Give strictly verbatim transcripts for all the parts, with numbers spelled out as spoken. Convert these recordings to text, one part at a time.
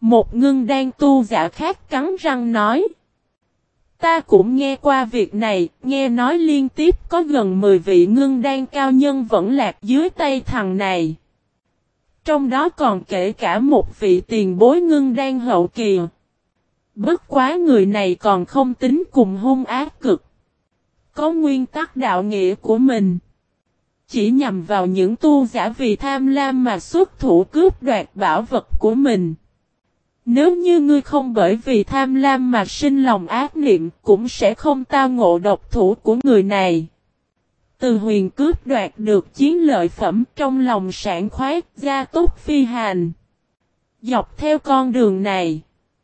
Một ngưng đan tu giả khác cắn răng nói. Ta cũng nghe qua việc này, nghe nói liên tiếp có gần mười vị ngưng đan cao nhân vẫn lạc dưới tay thằng này. Trong đó còn kể cả một vị tiền bối ngưng đan hậu kỳ. Bất quá người này còn không tính cùng hung ác cực. Có nguyên tắc đạo nghĩa của mình. Chỉ nhằm vào những tu giả vì tham lam mà xuất thủ cướp đoạt bảo vật của mình. Nếu như ngươi không bởi vì tham lam mà sinh lòng ác niệm, cũng sẽ không tao ngộ độc thủ của người này. Từ Huyền cướp đoạt được chiến lợi phẩm, trong lòng sảng khoái, gia tốc phi hành. Dọc theo con đường này,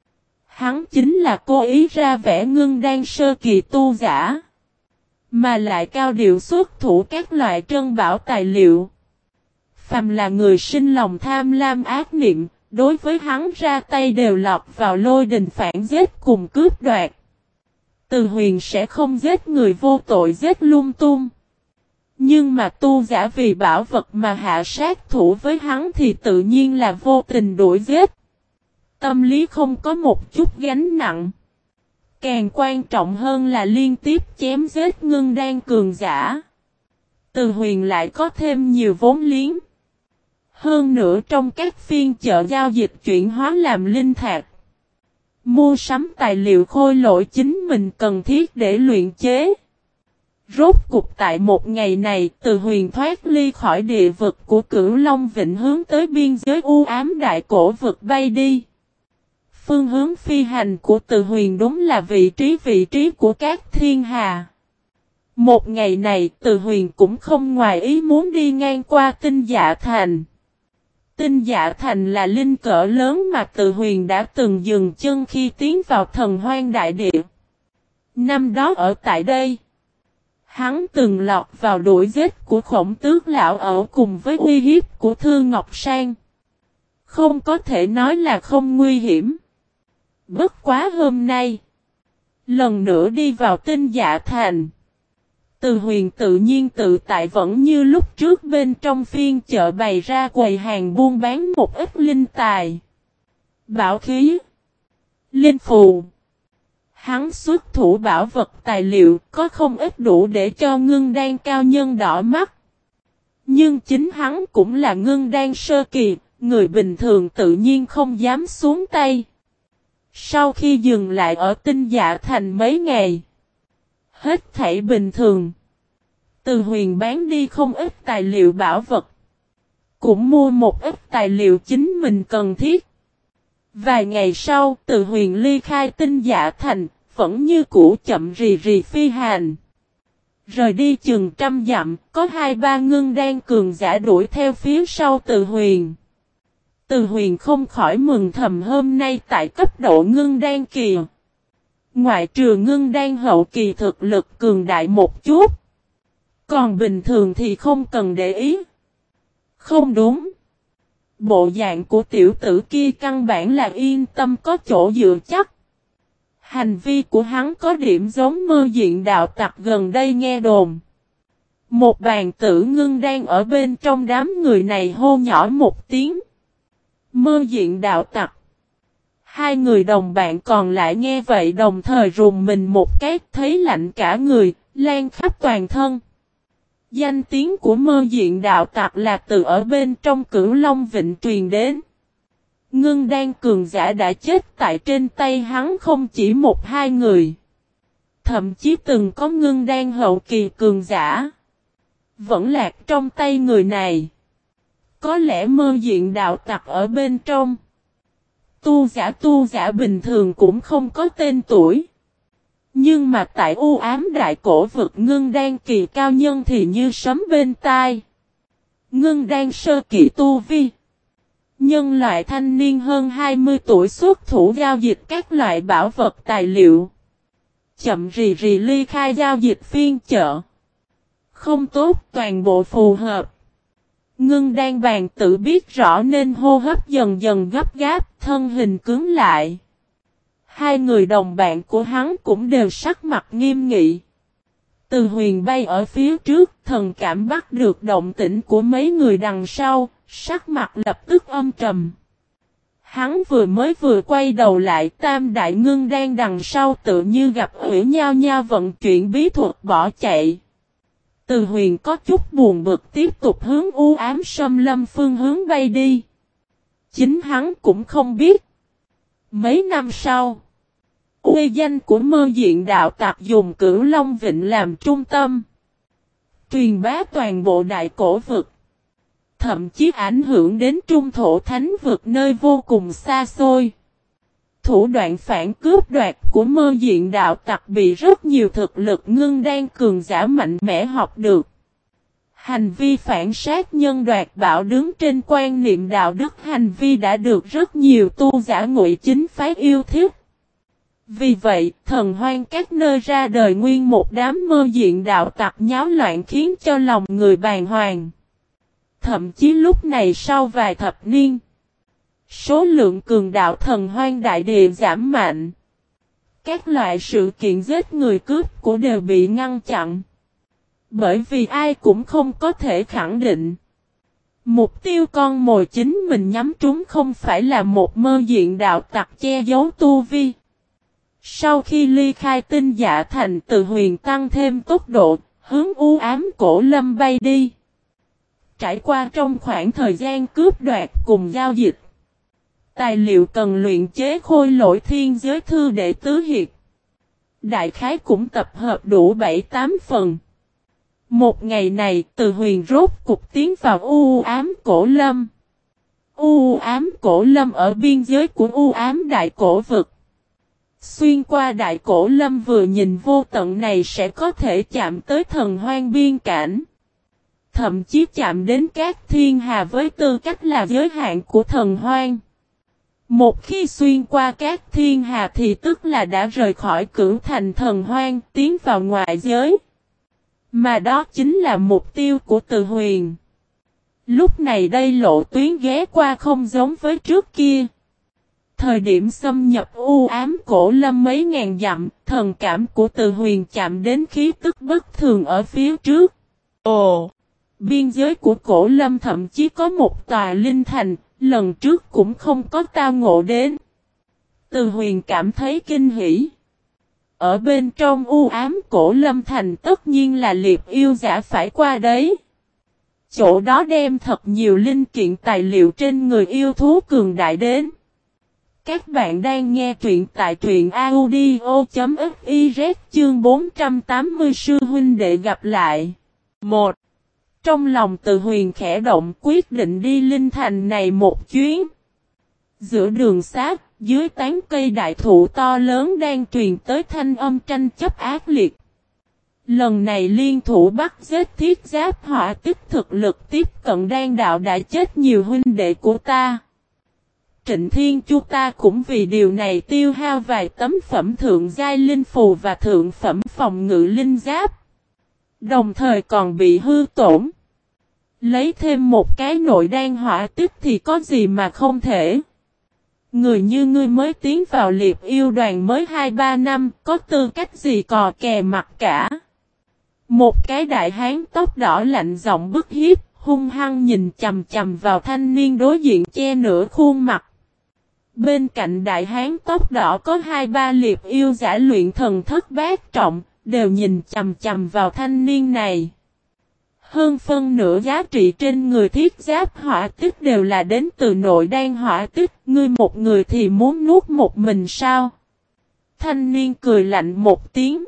hắn chính là cố ý ra vẻ ngưng đan sơ kỳ tu giả, mà lại cao điệu xuất thủ các loại trân bảo tài liệu. Phàm là người sinh lòng tham lam ác niệm, đối với hắn ra tay đều lọt vào lôi đình phản giết cùng cướp đoạt. Từ Huyền sẽ không giết người vô tội giết lung tung. Nhưng mà tu giả vì bảo vật mà hạ sát thủ với hắn thì tự nhiên là vô tình đuổi giết. Tâm lý không có một chút gánh nặng. Càng quan trọng hơn là liên tiếp chém giết ngưng đan cường giả. Từ Huyền lại có thêm nhiều vốn liếng. Hơn nữa trong các phiên chợ giao dịch chuyển hóa làm linh thạch. Mua sắm tài liệu khôi lỗi chính mình cần thiết để luyện chế. Rốt cục tại một ngày này, Từ Huyền thoát ly khỏi địa vực của Cửu Long Vịnh hướng tới biên giới u ám đại cổ vực bay đi. Phương hướng phi hành của Từ Huyền đúng là vị trí vị trí của các thiên hà. Một ngày này, Từ Huyền cũng không ngoài ý muốn đi ngang qua Tinh Dạ Thành. Tinh Dạ Thành là linh cỡ lớn mà Từ Huyền đã từng dừng chân khi tiến vào Thần Hoang Đại Địa. Năm đó ở tại đây, hắn từng lọt vào đuổi giết của Khổng Tước Lão ở cùng với uy hiếp của Thư Ngọc Sang. Không có thể nói là không nguy hiểm. Bất quá hôm nay, lần nữa đi vào Tinh Dạ Thành, Từ Huyền tự nhiên tự tại vẫn như lúc trước bên trong phiên chợ bày ra quầy hàng buôn bán một ít linh tài, bảo khí, linh phù. Hắn xuất thủ bảo vật tài liệu có không ít đủ để cho ngưng đan cao nhân đỏ mắt. Nhưng chính hắn cũng là ngưng đan sơ kỳ, người bình thường tự nhiên không dám xuống tay. Sau khi dừng lại ở Tinh Dạ Thành mấy ngày, hết thảy bình thường. Từ Huyền bán đi không ít tài liệu bảo vật, cũng mua một ít tài liệu chính mình cần thiết. Vài ngày sau, Từ Huyền ly khai Tinh Dạ Thành, vẫn như cũ chậm rì rì phi hành. Rời đi chừng trăm dặm, có hai ba ngưng đan cường giả đuổi theo phía sau Từ Huyền. Từ Huyền không khỏi mừng thầm hôm nay tại cấp độ ngưng đan kỳ. Ngoại trừ ngưng đan hậu kỳ thực lực cường đại một chút. Còn bình thường thì không cần để ý. Không đúng. Bộ dạng của tiểu tử kia căn bản là yên tâm có chỗ dựa chắc. Hành vi của hắn có điểm giống Mơ Diện đạo tặc gần đây nghe đồn. Một bàn tử ngưng đang ở bên trong đám người này hô nhỏ một tiếng. Mơ Diện đạo tặc. Hai người đồng bạn còn lại nghe vậy đồng thời rùng mình một cái thấy lạnh cả người, lan khắp toàn thân. Danh tiếng của Mơ Diện đạo tặc là từ ở bên trong Cửu Long Vịnh truyền đến. Ngưng đan cường giả đã chết tại trên tay hắn không chỉ một hai người. Thậm chí từng có ngưng đan hậu kỳ cường giả vẫn lạc trong tay người này. Có lẽ Mơ Diện đạo tặc ở bên trong. Tu giả tu giả bình thường cũng không có tên tuổi. Nhưng mà tại u ám đại cổ vực ngưng đan kỳ cao nhân thì như sấm bên tai. Ngưng đan sơ kỳ tu vi. Nhân loại thanh niên hơn hai mươi tuổi xuất thủ giao dịch các loại bảo vật tài liệu. Chậm rì rì ly khai giao dịch phiên chợ. Không tốt toàn bộ phù hợp. Ngưng đan bàn tự biết rõ nên hô hấp dần dần gấp gáp, thân hình cứng lại. Hai người đồng bạn của hắn cũng đều sắc mặt nghiêm nghị. Từ Huyền bay ở phía trước, thần cảm bắt được động tĩnh của mấy người đằng sau, sắc mặt lập tức âm trầm. Hắn vừa mới vừa quay đầu lại, tam đại ngưng đang đằng sau tự như gặp ủy nhau nhau vận chuyển bí thuật bỏ chạy. Từ Huyền có chút buồn bực tiếp tục hướng u ám xâm lâm phương hướng bay đi. Chính hắn cũng không biết. Mấy năm sau, uy danh của Mơ Diện đạo tặc dùng Cửu Long Vịnh làm trung tâm, truyền bá toàn bộ đại cổ vực, thậm chí ảnh hưởng đến trung thổ thánh vực nơi vô cùng xa xôi. Thủ đoạn phản cướp đoạt của Mơ Diện đạo tặc bị rất nhiều thực lực ngưng đan cường giả mạnh mẽ học được. Hành vi phản sát nhân đoạt bảo đứng trên quan niệm đạo đức hành vi đã được rất nhiều tu giả Ngụy chính phái yêu thích. Vì vậy, thần hoang các nơi ra đời nguyên một đám Mơ Diện đạo tặc nháo loạn khiến cho lòng người bàng hoàng. Thậm chí lúc này sau vài thập niên, số lượng cường đạo thần hoang đại địa giảm mạnh. Các loại sự kiện giết người cướp của đều bị ngăn chặn. Bởi vì ai cũng không có thể khẳng định mục tiêu con mồi chính mình nhắm trúng không phải là một Mơ Diện đạo tặc che giấu tu vi. Sau khi ly khai Tinh Dạ Thành, Từ Huyền tăng thêm tốc độ, hướng u ám cổ lâm bay đi. Trải qua trong khoảng thời gian cướp đoạt cùng giao dịch, tài liệu cần luyện chế khôi lỗi thiên giới thư để tứ hiệp, đại khái cũng tập hợp đủ bảy tám phần. Một ngày này, Từ Huyền rốt cục tiến vào u ám cổ lâm. U ám cổ lâm ở biên giới của u ám đại cổ vực. Xuyên qua đại cổ lâm vừa nhìn vô tận này sẽ có thể chạm tới thần hoang biên cảnh. Thậm chí chạm đến các thiên hà với tư cách là giới hạn của thần hoang. Một khi xuyên qua các thiên hà thì tức là đã rời khỏi cửu thành thần hoang tiến vào ngoại giới. Mà đó chính là mục tiêu của Từ Huyền. Lúc này đây lộ tuyến ghé qua không giống với trước kia. Thời điểm xâm nhập u ám cổ lâm mấy ngàn dặm, thần cảm của Từ Huyền chạm đến khí tức bất thường ở phía trước. Ồ! Biên giới của cổ lâm thậm chí có một tòa linh thành, lần trước cũng không có tao ngộ đến. Từ Huyền cảm thấy kinh hỉ. Ở bên trong u ám cổ lâm thành tất nhiên là liệp yêu giả phải qua đấy. Chỗ đó đem thật nhiều linh kiện tài liệu trên người yêu thú cường đại đến. Các bạn đang nghe truyện tại truyện audio.fiz chương bốn trăm tám mươi sư huynh đệ gặp lại. một. Trong lòng Từ Huyền khẽ động quyết định đi linh thành này một chuyến. Giữa đường sát, dưới tán cây đại thụ to lớn đang truyền tới thanh âm tranh chấp ác liệt. Lần này liên thủ bắt giết thiết giáp hỏa tích thực lực tiếp cận đan đạo đã chết nhiều huynh đệ của ta. Trịnh Thiên Chu ta cũng vì điều này tiêu hao vài tấm phẩm thượng giai linh phù và thượng phẩm phòng ngự linh giáp. Đồng thời còn bị hư tổn. Lấy thêm một cái nội đan hỏa tích thì có gì mà không thể. Người như ngươi mới tiến vào liệp yêu đoàn mới hai ba năm, có tư cách gì cò kè mặt cả. Một cái đại hán tóc đỏ lạnh giọng bức hiếp, hung hăng nhìn chầm chầm vào thanh niên đối diện che nửa khuôn mặt. Bên cạnh đại hán tóc đỏ có hai ba liệp yêu giả luyện thần thất bát trọng, đều nhìn chầm chầm vào thanh niên này. Hơn phân nửa giá trị trên người thiết giáp hỏa tích đều là đến từ nội đan hỏa tích, ngươi một người thì muốn nuốt một mình sao? Thanh niên cười lạnh một tiếng.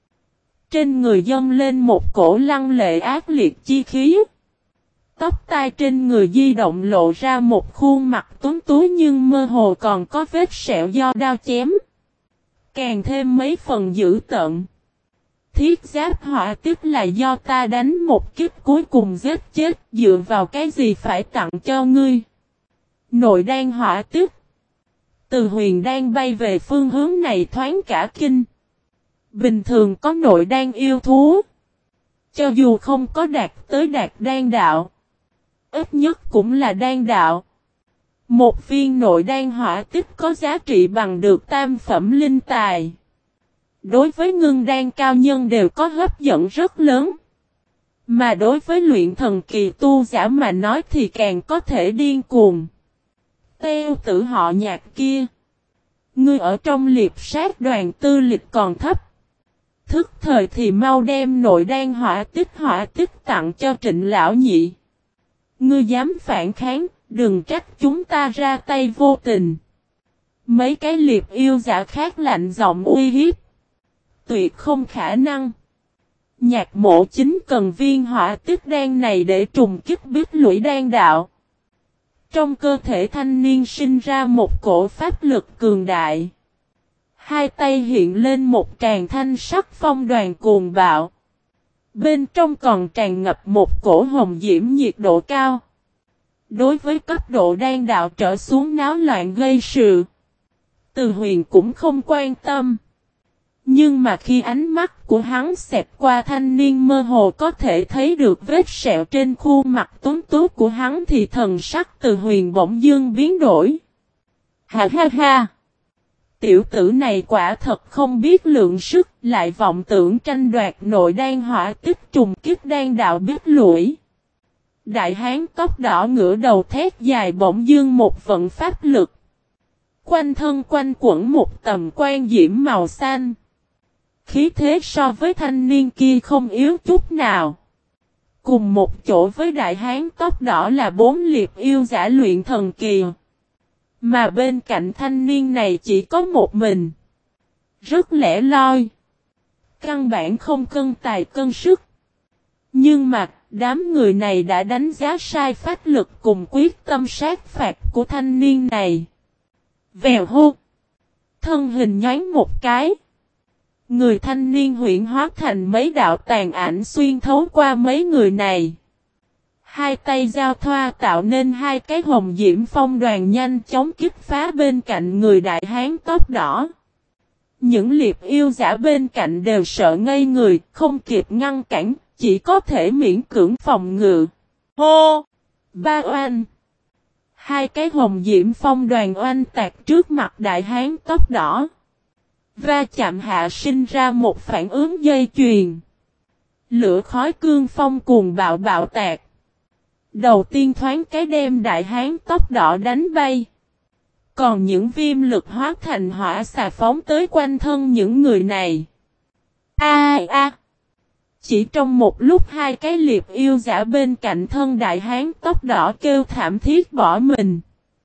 Trên người dâng lên một cổ lăng lệ ác liệt chi khí. Tóc tai trên người di động lộ ra một khuôn mặt tuấn tú nhưng mơ hồ còn có vết sẹo do đao chém. Càng thêm mấy phần dữ tợn. Thiết giáp hỏa tích là do ta đánh một kiếp cuối cùng giết chết, dựa vào cái gì phải tặng cho ngươi. Nội đan hỏa tích. Từ Huyền đang bay về phương hướng này thoáng cả kinh. Bình thường có nội đan yêu thú. Cho dù không có đạt tới đạt đan đạo. Ít nhất cũng là đan đạo. Một viên nội đan hỏa tích có giá trị bằng được tam phẩm linh tài. Đối với ngưng đan cao nhân đều có hấp dẫn rất lớn. Mà đối với luyện thần kỳ tu giả mà nói thì càng có thể điên cuồng. Têu tử họ Nhạc kia. Ngươi ở trong liệp sát đoàn tư lịch còn thấp. Thức thời thì mau đem nội đan hỏa tích hỏa tích tặng cho Trịnh lão nhị. Ngươi dám phản kháng, đừng trách chúng ta ra tay vô tình. Mấy cái liệp yêu giả khác lạnh giọng uy hiếp. Tuyệt không khả năng. Nhạc mộ chính cần viên hỏa tích đan này để trùng kích biết lũy đan đạo. Trong cơ thể thanh niên sinh ra một cổ pháp lực cường đại. Hai tay hiện lên một tràng thanh sắc phong đoàn cuồng bạo. Bên trong còn tràn ngập một cổ hồng diễm nhiệt độ cao. Đối với cấp độ đan đạo trở xuống náo loạn gây sự, Từ Huyền cũng không quan tâm. Nhưng mà khi ánh mắt của hắn xẹt qua thanh niên mơ hồ có thể thấy được vết sẹo trên khuôn mặt tuấn tú của hắn thì thần sắc Từ Huyền bỗng dưng biến đổi. Ha ha ha! Tiểu tử này quả thật không biết lượng sức, lại vọng tưởng tranh đoạt nội đan hỏa tích trùng kích đan đạo biết lũy. Đại hán tóc đỏ ngửa đầu thét dài bỗng dưng một vận pháp lực. Quanh thân quanh quẩn một tầm quan diễm màu xanh. Khí thế so với thanh niên kia không yếu chút nào. Cùng một chỗ với đại hán tóc đỏ là bốn liệp yêu giả luyện thần kỳ. Mà bên cạnh thanh niên này chỉ có một mình. Rất lẻ loi. Căn bản không cân tài cân sức. Nhưng mà đám người này đã đánh giá sai pháp lực cùng quyết tâm sát phạt của thanh niên này. Vèo hô. Thân hình nhoáng một cái. Người thanh niên huyễn hóa thành mấy đạo tàn ảnh xuyên thấu qua mấy người này. Hai tay giao thoa tạo nên hai cái hồng diễm phong đoàn nhanh chóng kích phá bên cạnh người đại hán tóc đỏ. Những liệp yêu giả bên cạnh đều sợ ngây người, không kịp ngăn cản, chỉ có thể miễn cưỡng phòng ngự. Hô! Ba oanh! Hai cái hồng diễm phong đoàn oanh tạc trước mặt đại hán tóc đỏ. Va chạm hạ sinh ra một phản ứng dây chuyền. Lửa khói cương phong cuồng bạo bạo tạc. Đầu tiên thoáng cái đem đại hán tóc đỏ đánh bay. Còn những viêm lực hóa thành hỏa xà phóng tới quanh thân những người này. A a! Chỉ trong một lúc hai cái liệp yêu giả bên cạnh thân đại hán tóc đỏ kêu thảm thiết bỏ mình.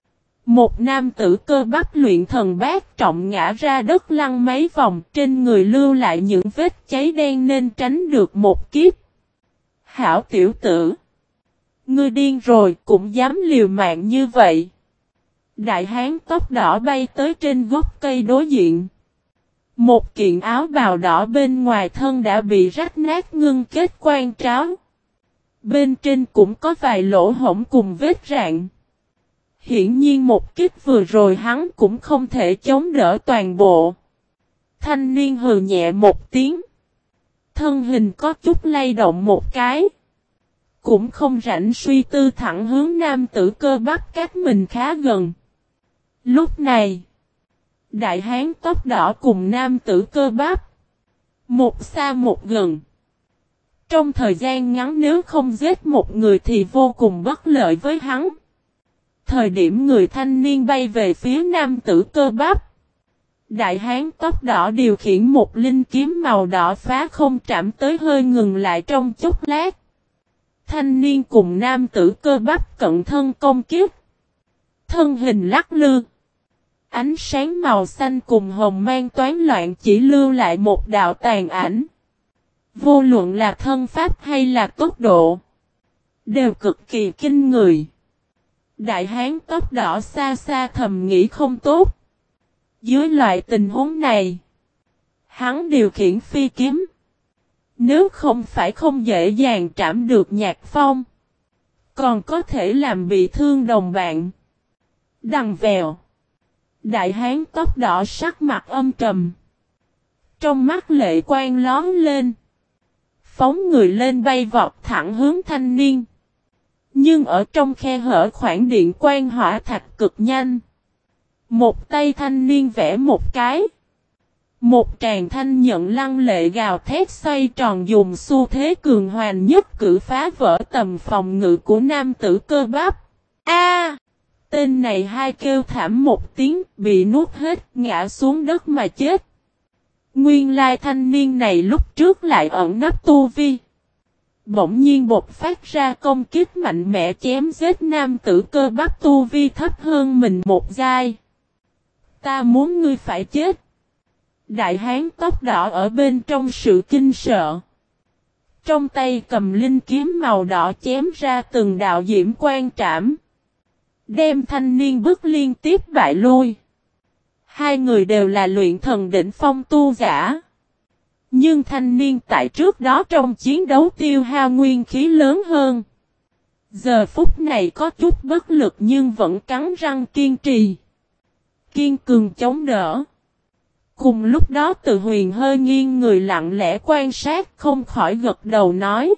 Một nam tử cơ bắp luyện thần bát trọng ngã ra đất lăn mấy vòng, trên người lưu lại những vết cháy đen nên tránh được một kiếp. Hảo tiểu tử! Ngươi điên rồi cũng dám liều mạng như vậy. Đại hán tóc đỏ bay tới trên gốc cây đối diện. Một kiện áo bào đỏ bên ngoài thân đã bị rách nát ngưng kết quan tráo. Bên trên cũng có vài lỗ hổng cùng vết rạn. Hiển nhiên một kích vừa rồi hắn cũng không thể chống đỡ toàn bộ. Thanh niên hừ nhẹ một tiếng. Thân hình có chút lay động một cái. Cũng không rảnh suy tư thẳng hướng nam tử cơ bắp cách mình khá gần. Lúc này, đại hán tóc đỏ cùng nam tử cơ bắp. Một xa một gần. Trong thời gian ngắn nếu không giết một người thì vô cùng bất lợi với hắn. Thời điểm người thanh niên bay về phía nam tử cơ bắp. Đại hán tóc đỏ điều khiển một linh kiếm màu đỏ phá không chạm tới hơi ngừng lại trong chốc lát. Thanh niên cùng nam tử cơ bắp cận thân công kiếp. Thân hình lắc lư. Ánh sáng màu xanh cùng hồng mang toán loạn chỉ lưu lại một đạo tàn ảnh. Vô luận là thân pháp hay là tốc độ. Đều cực kỳ kinh người. Đại hán tóc đỏ xa xa thầm nghĩ không tốt. Dưới loại tình huống này. Hắn điều khiển phi kiếm. Nếu không phải không dễ dàng trảm được Nhạc Phong. Còn có thể làm bị thương đồng bạn. Đằng vèo. Đại hán tóc đỏ sắc mặt âm trầm. Trong mắt lệ quang lón lên. Phóng người lên bay vọt thẳng hướng thanh niên. Nhưng ở trong khe hở khoảng điện quang hỏa thạch cực nhanh. Một tay thanh niên vẽ một cái. Một tràng thanh nhận lăng lệ gào thét xoay tròn dùng xu thế cường hoành nhất cử phá vỡ tầm phòng ngự của nam tử cơ bắp. A! Tên này hai kêu thảm một tiếng, bị nuốt hết, ngã xuống đất mà chết. Nguyên lai thanh niên này lúc trước lại ẩn nấp tu vi. Bỗng nhiên bộc phát ra công kích mạnh mẽ chém giết nam tử cơ bắp tu vi thấp hơn mình một giai. Ta muốn ngươi phải chết. Đại hán tóc đỏ ở bên trong sự kinh sợ. Trong tay cầm linh kiếm màu đỏ chém ra từng đạo diễm quang trảm. Đem thanh niên bức liên tiếp bại lui. Hai người đều là luyện thần đỉnh phong tu giả. Nhưng thanh niên tại trước đó trong chiến đấu tiêu hao nguyên khí lớn hơn. Giờ phút này có chút bất lực nhưng vẫn cắn răng kiên trì. Kiên cường chống đỡ. Cùng lúc đó Từ Huyền hơi nghiêng người lặng lẽ quan sát không khỏi gật đầu nói.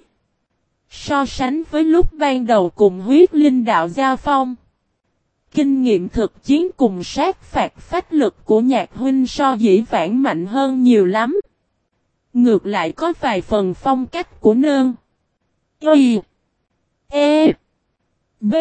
So sánh với lúc ban đầu cùng huyết linh đạo giao phong. Kinh nghiệm thực chiến cùng sát phạt phách lực của Nhạc huynh so dĩ vãng mạnh hơn nhiều lắm. Ngược lại có vài phần phong cách của nơn. Y. E. B.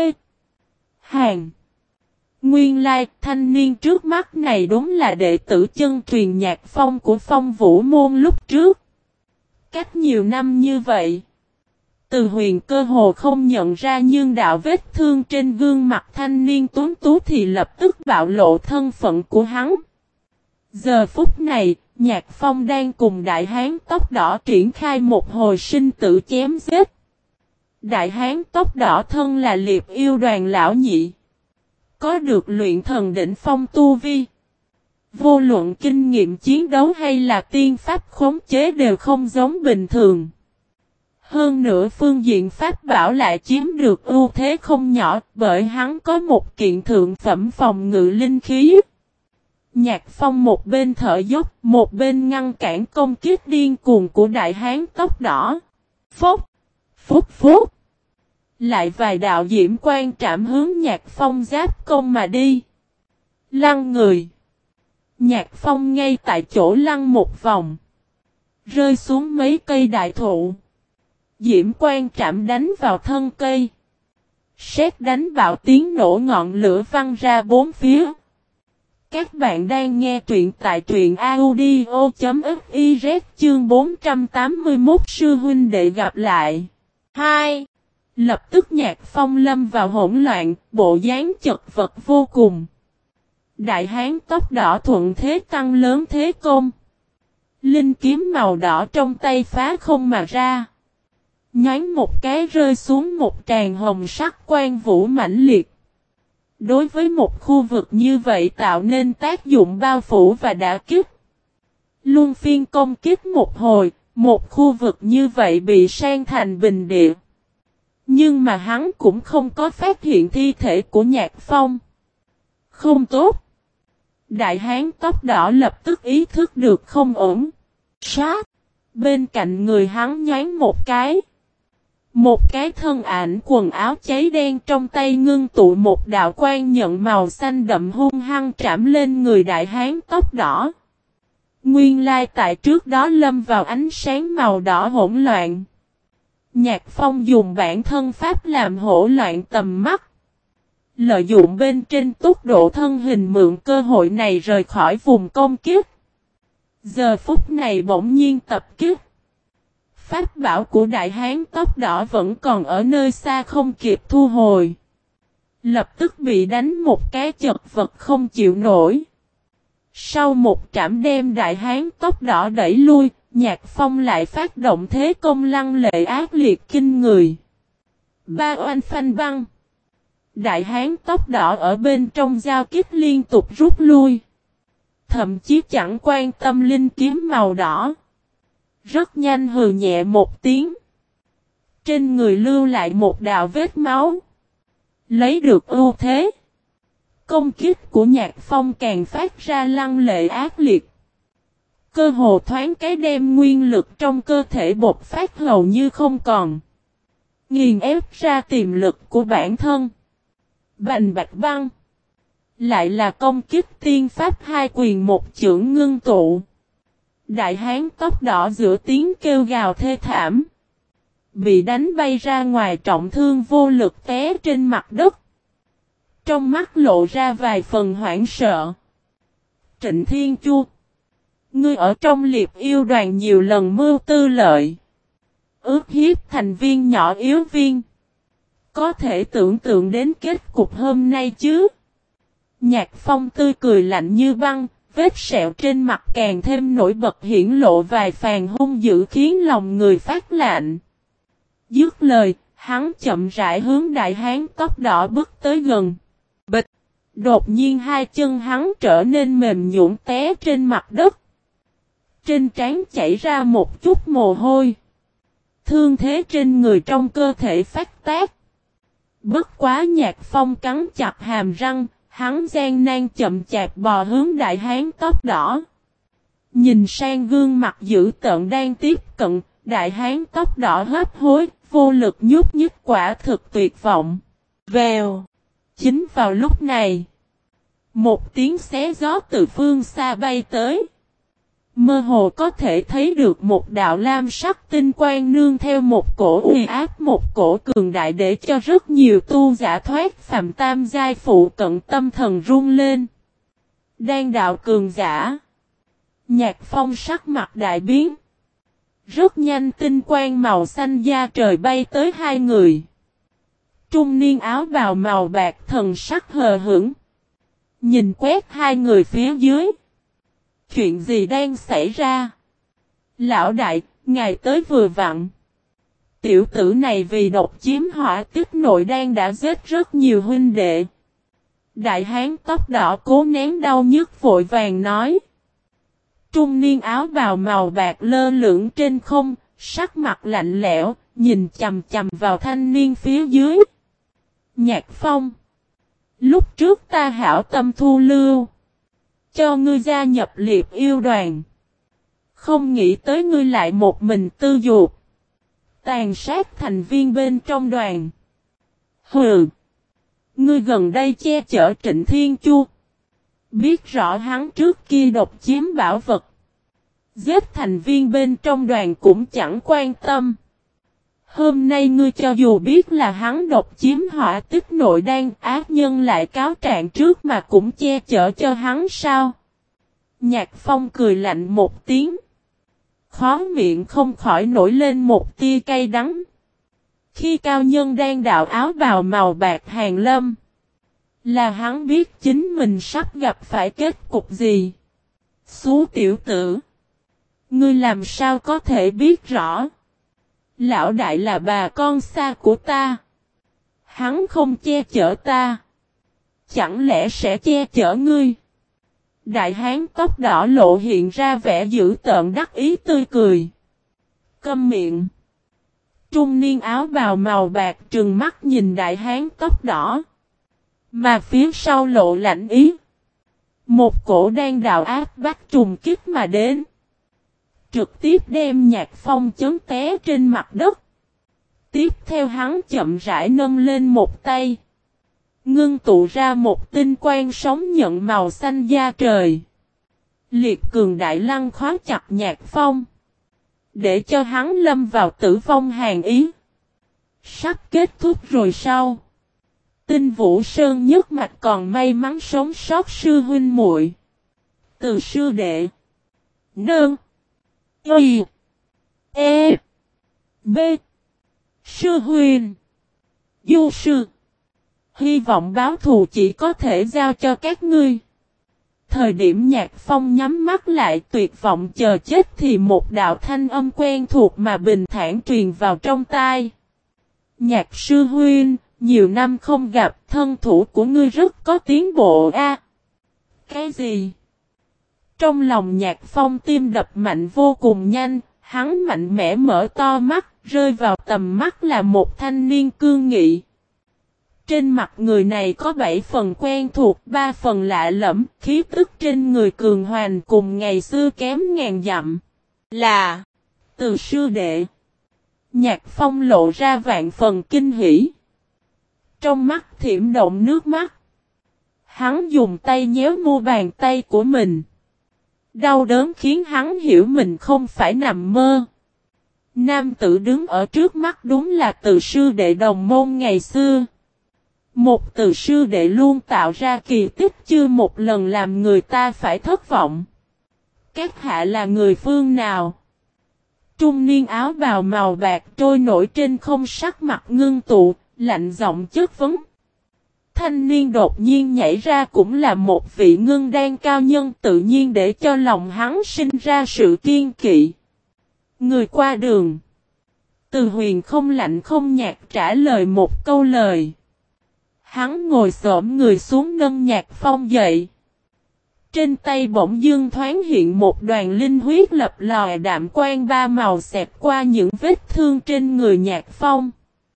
Hàn. Nguyên lai thanh niên trước mắt này đúng là đệ tử chân truyền Nhạc Phong của Phong Vũ môn lúc trước. Cách nhiều năm như vậy. Từ Huyền cơ hồ không nhận ra nhưng đạo vết thương trên gương mặt thanh niên tuấn tú thì lập tức bạo lộ thân phận của hắn. Giờ phút này, Nhạc Phong đang cùng đại hán tóc đỏ triển khai một hồi sinh tử chém giết. Đại hán tóc đỏ thân là liệp yêu đoàn lão nhị. Có được luyện thần đỉnh phong tu vi. Vô luận kinh nghiệm chiến đấu hay là tiên pháp khống chế đều không giống bình thường. Hơn nữa phương diện pháp bảo lại chiếm được ưu thế không nhỏ bởi hắn có một kiện thượng phẩm phòng ngự linh khí. Nhạc Phong một bên thở dốc, một bên ngăn cản công kích điên cuồng của đại hán tóc đỏ. Phốc, phúc phúc. Lại vài đạo diễm quang trảm hướng Nhạc Phong giáp công mà đi. Lăn người. Nhạc Phong ngay tại chỗ lăn một vòng. Rơi xuống mấy cây đại thụ. Diễm quang trảm đánh vào thân cây. Sét đánh bạo tiếng nổ ngọn lửa văng ra bốn phía. Các bạn đang nghe truyện tại truyện audio.fiz chương bốn trăm tám mươi mốt sư huynh đệ gặp lại. hai. Lập tức Nhạc Phong lâm vào hỗn loạn, bộ dáng chật vật vô cùng. Đại hán tóc đỏ thuận thế tăng lớn thế công. Linh kiếm màu đỏ trong tay phá không mà ra. Nhoáng một cái rơi xuống một tràng hồng sắc quang vũ mãnh liệt. Đối với một khu vực như vậy tạo nên tác dụng bao phủ và đả kích. Luân phiên công kích một hồi, một khu vực như vậy bị san thành bình địa. Nhưng mà hắn cũng không có phát hiện thi thể của Nhạc Phong. Không tốt. Đại hán tóc đỏ lập tức ý thức được không ổn. Sát. Bên cạnh người hắn nhoáng một cái. Một cái thân ảnh quần áo cháy đen trong tay ngưng tụ một đạo quan nhận màu xanh đậm hung hăng trảm lên người đại hán tóc đỏ. Nguyên lai tại trước đó lâm vào ánh sáng màu đỏ hỗn loạn. Nhạc Phong dùng bản thân pháp làm hỗn loạn tầm mắt. Lợi dụng bên trên tốc độ thân hình mượn cơ hội này rời khỏi vùng công kích. Giờ phút này bỗng nhiên tập kích. Pháp bảo của đại hán tóc đỏ vẫn còn ở nơi xa không kịp thu hồi. Lập tức bị đánh một cái chật vật không chịu nổi. Sau một trảm đem đại hán tóc đỏ đẩy lui, Nhạc Phong lại phát động thế công lăng lệ ác liệt kinh người. Ba oanh phanh băng. Đại hán tóc đỏ ở bên trong giao kích liên tục rút lui. Thậm chí chẳng quan tâm linh kiếm màu đỏ. Rất nhanh hừ nhẹ một tiếng. Trên người lưu lại một đạo vết máu. Lấy được ưu thế. Công kích của Nhạc Phong càng phát ra lăng lệ ác liệt. Cơ hồ thoáng cái đem nguyên lực trong cơ thể bộc phát hầu như không còn. Nghiền ép ra tiềm lực của bản thân. Bành bạch băng. Lại là công kích tiên pháp hai quyền một chưởng ngưng tụ. Đại hán tóc đỏ giữa tiếng kêu gào thê thảm. Bị đánh bay ra ngoài trọng thương vô lực té trên mặt đất. Trong mắt lộ ra vài phần hoảng sợ. Trịnh Thiên Chu, ngươi ở trong liệp yêu đoàn nhiều lần mưu tư lợi, ước hiếp thành viên nhỏ yếu viên. Có thể tưởng tượng đến kết cục hôm nay chứ? Nhạc Phong tươi cười lạnh như băng, vết sẹo trên mặt càng thêm nổi bật hiển lộ vài phàn hung dữ khiến lòng người phát lạnh. Dứt lời, hắn chậm rãi hướng đại hán tóc đỏ bước tới gần. Bịch! Đột nhiên hai chân hắn trở nên mềm nhũn té trên mặt đất. Trên trán chảy ra một chút mồ hôi. Thương thế trên người trong cơ thể phát tác. Bất quá Nhạc Phong cắn chặt hàm răng, hắn gian nan chậm chạp bò hướng đại hán tóc đỏ. Nhìn sang gương mặt dữ tợn đang tiếp cận, đại hán tóc đỏ hấp hối, vô lực nhúc nhích quả thực tuyệt vọng. Vèo! Chính vào lúc này, một tiếng xé gió từ phương xa bay tới. Mơ hồ có thể thấy được một đạo lam sắc tinh quang nương theo một cổ uy áp, một cổ cường đại để cho rất nhiều tu giả thoát phàm tam giai phụ cận tâm thần run lên. Đan đạo cường giả. Nhạc Phong sắc mặt đại biến. Rất nhanh tinh quang màu xanh da trời bay tới hai người. Trung niên áo bào màu bạc thần sắc hờ hững. Nhìn quét hai người phía dưới. Chuyện gì đang xảy ra? Lão đại, ngài tới vừa vặn. Tiểu tử này vì độc chiếm hỏa tích nội đan đã giết rất nhiều huynh đệ. Đại hán tóc đỏ cố nén đau nhức vội vàng nói. Trung niên áo bào màu bạc lơ lửng trên không, sắc mặt lạnh lẽo, nhìn chằm chằm vào thanh niên phía dưới. Nhạc Phong. Lúc trước ta hảo tâm thu lưu. Cho ngươi gia nhập liệp yêu đoàn. Không nghĩ tới ngươi lại một mình tư dục. Tàn sát thành viên bên trong đoàn. Hừ. Ngươi gần đây che chở Trịnh Thiên Chu. Biết rõ hắn trước kia độc chiếm bảo vật. Giết thành viên bên trong đoàn cũng chẳng quan tâm. Hôm nay ngươi cho dù biết là hắn độc chiếm hỏa tích nội đan, ác nhân lại cáo trạng trước mà cũng che chở cho hắn sao? Nhạc Phong cười lạnh một tiếng. Khó miệng không khỏi nổi lên một tia cay đắng. Khi cao nhân đang đạo áo bào màu bạc hàng lâm, là hắn biết chính mình sắp gặp phải kết cục gì. Xú tiểu tử, ngươi làm sao có thể biết rõ? Lão đại là bà con xa của ta. Hắn không che chở ta. Chẳng lẽ sẽ che chở ngươi? Đại hán tóc đỏ lộ hiện ra vẻ dữ tợn đắc ý tươi cười. Câm miệng. Trung niên áo bào màu bạc trừng mắt nhìn đại hán tóc đỏ. Mà phía sau lộ lạnh ý. Một cổ đang đào áp bắt trùng kích mà đến. Trực tiếp đem Nhạc Phong chấn té trên mặt đất. Tiếp theo hắn chậm rãi nâng lên một tay. Ngưng tụ ra một tinh quang sóng nhận màu xanh da trời. Liệt cường đại lăng khóa chặt Nhạc Phong. Để cho hắn lâm vào tử vong hàng ý. Sắp kết thúc rồi sao? Tinh Vũ Sơn nhất mạch còn may mắn sống sót sư huynh muội. Từ sư đệ. Nương. Y. E. B. Sư huynh. Du sư. Hy vọng báo thù chỉ có thể giao cho các ngươi. Thời điểm Nhạc Phong nhắm mắt lại tuyệt vọng chờ chết thì một đạo thanh âm quen thuộc mà bình thản truyền vào trong tai. Nhạc sư huynh, nhiều năm không gặp, thân thủ của ngươi rất có tiến bộ a. Cái gì? Trong lòng Nhạc Phong tim đập mạnh vô cùng nhanh, hắn mạnh mẽ mở to mắt, rơi vào tầm mắt là một thanh niên cương nghị. Trên mặt người này có bảy phần quen thuộc, ba phần lạ lẫm, khí tức trên người cường hoành cùng ngày xưa kém ngàn dặm. Là Từ sư đệ. Nhạc Phong lộ ra vạn phần kinh hỉ. Trong mắt thiểm động nước mắt. Hắn dùng tay nhéo mu bàn tay của mình. Đau đớn khiến hắn hiểu mình không phải nằm mơ. Nam tử đứng ở trước mắt đúng là Từ sư đệ đồng môn ngày xưa. Một từ sư đệ luôn tạo ra kỳ tích chưa một lần làm người ta phải thất vọng. Các hạ là người phương nào? Trung niên áo bào màu bạc trôi nổi trên không, sắc mặt ngưng tụ, lạnh giọng chất vấn. Thanh niên đột nhiên nhảy ra cũng là một vị ngưng đan cao nhân, tự nhiên để cho lòng hắn sinh ra sự kiên kỵ. Người qua đường. Từ Huyền không lạnh không nhạt trả lời một câu lời. Hắn ngồi xổm người xuống nâng Nhạc Phong dậy. Trên tay bỗng dưng thoáng hiện một đoàn linh huyết lập lòe đạm quang ba màu xẹt qua những vết thương trên người Nhạc Phong.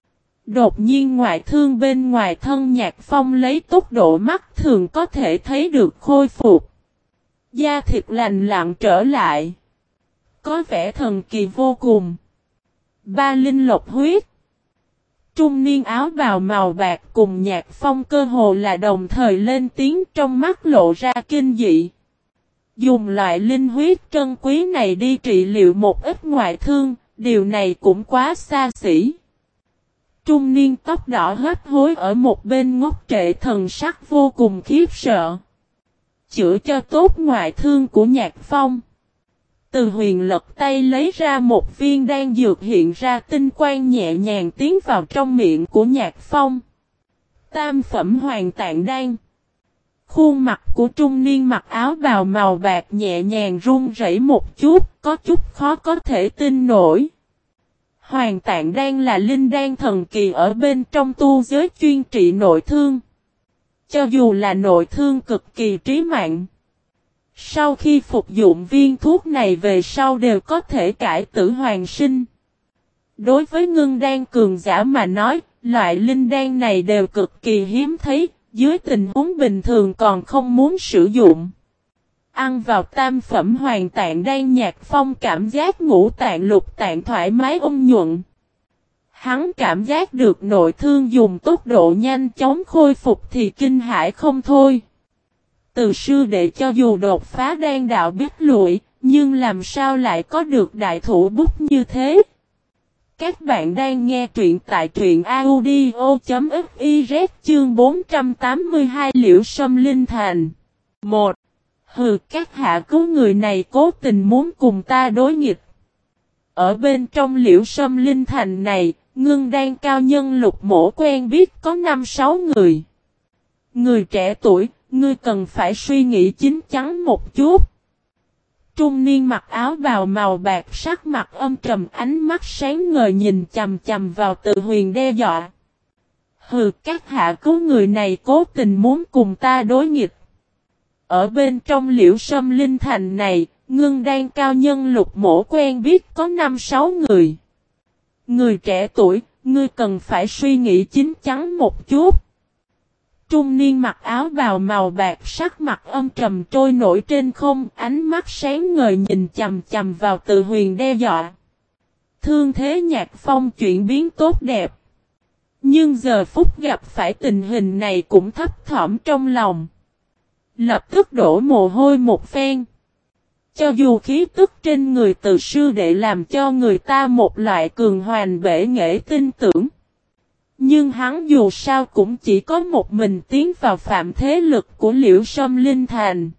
Đột nhiên ngoại thương bên ngoài thân Nhạc Phong lấy tốc độ mắt thường có thể thấy được khôi phục. Da thịt lành lặn trở lại. Có vẻ thần kỳ vô cùng. Ba linh lộc huyết. Trung niên áo bào màu bạc cùng Nhạc Phong cơ hồ là đồng thời lên tiếng, trong mắt lộ ra kinh dị. Dùng loại linh huyết trân quý này đi trị liệu một ít ngoại thương, điều này cũng quá xa xỉ. Trung niên tóc đỏ hấp hối ở một bên ngốc trệ, thần sắc vô cùng khiếp sợ. Chữa cho tốt ngoại thương của Nhạc Phong. Từ Huyền lật tay lấy ra một viên đan dược, hiện ra tinh quang nhẹ nhàng tiến vào trong miệng của Nhạc Phong. Tam phẩm hoàng tạng đan. Khuôn mặt của trung niên mặc áo bào màu bạc nhẹ nhàng run rẩy một chút, có chút khó có thể tin nổi. Hoàng tạng đan là linh đan thần kỳ ở bên trong tu giới chuyên trị nội thương. Cho dù là nội thương cực kỳ trí mạng, sau khi phục dụng viên thuốc này về sau đều có thể cải tử hoàn sinh. Đối với ngưng đan cường giả mà nói, loại linh đan này đều cực kỳ hiếm thấy, dưới tình huống bình thường còn không muốn sử dụng. Ăn vào tam phẩm hoàng tạng đan, Nhạc Phong cảm giác ngũ tạng lục tạng thoải mái ôn nhuận. Hắn cảm giác được nội thương dùng tốc độ nhanh chóng khôi phục thì kinh hãi không thôi. Từ sư đệ cho dù đột phá đan đạo biết lụi, nhưng làm sao lại có được đại thủ bút như thế? Các bạn đang nghe truyện tại truyện audio chấm fiz chương bốn trăm tám mươi hai Liễu Sâm Linh Thành. một. Hừ, các hạ cứu người này cố tình muốn cùng ta đối nghịch. Ở bên trong Liễu Sâm Linh Thành này, ngưng đan cao nhân Lục Mỗ quen biết có năm sáu người. Người trẻ tuổi, ngươi cần phải suy nghĩ chín chắn một chút. Trung niên mặc áo bào màu bạc sắc mặt âm trầm, ánh mắt sáng ngời nhìn chằm chằm vào Từ Huyền đe dọa. Hừ, các hạ cứu người này cố tình muốn cùng ta đối nghịch. Ở bên trong Liễu Sâm Linh Thành này, ngưng đan cao nhân Lục Mỗ quen biết có năm sáu người. Người trẻ tuổi, ngươi cần phải suy nghĩ chín chắn một chút. Trung niên mặc áo bào màu bạc sắc mặt âm trầm trôi nổi trên không, ánh mắt sáng ngời nhìn chằm chằm vào Từ Huyền đe dọa. Thương thế Nhạc Phong chuyển biến tốt đẹp. Nhưng giờ phút gặp phải tình hình này cũng thấp thỏm trong lòng. Lập tức đổ mồ hôi một phen. Cho dù khí tức trên người Từ sư đệ làm cho người ta một loại cường hoành bể nghệ tin tưởng. Nhưng hắn dù sao cũng chỉ có một mình tiến vào phạm thế lực của Liễu Sâm Linh Thành.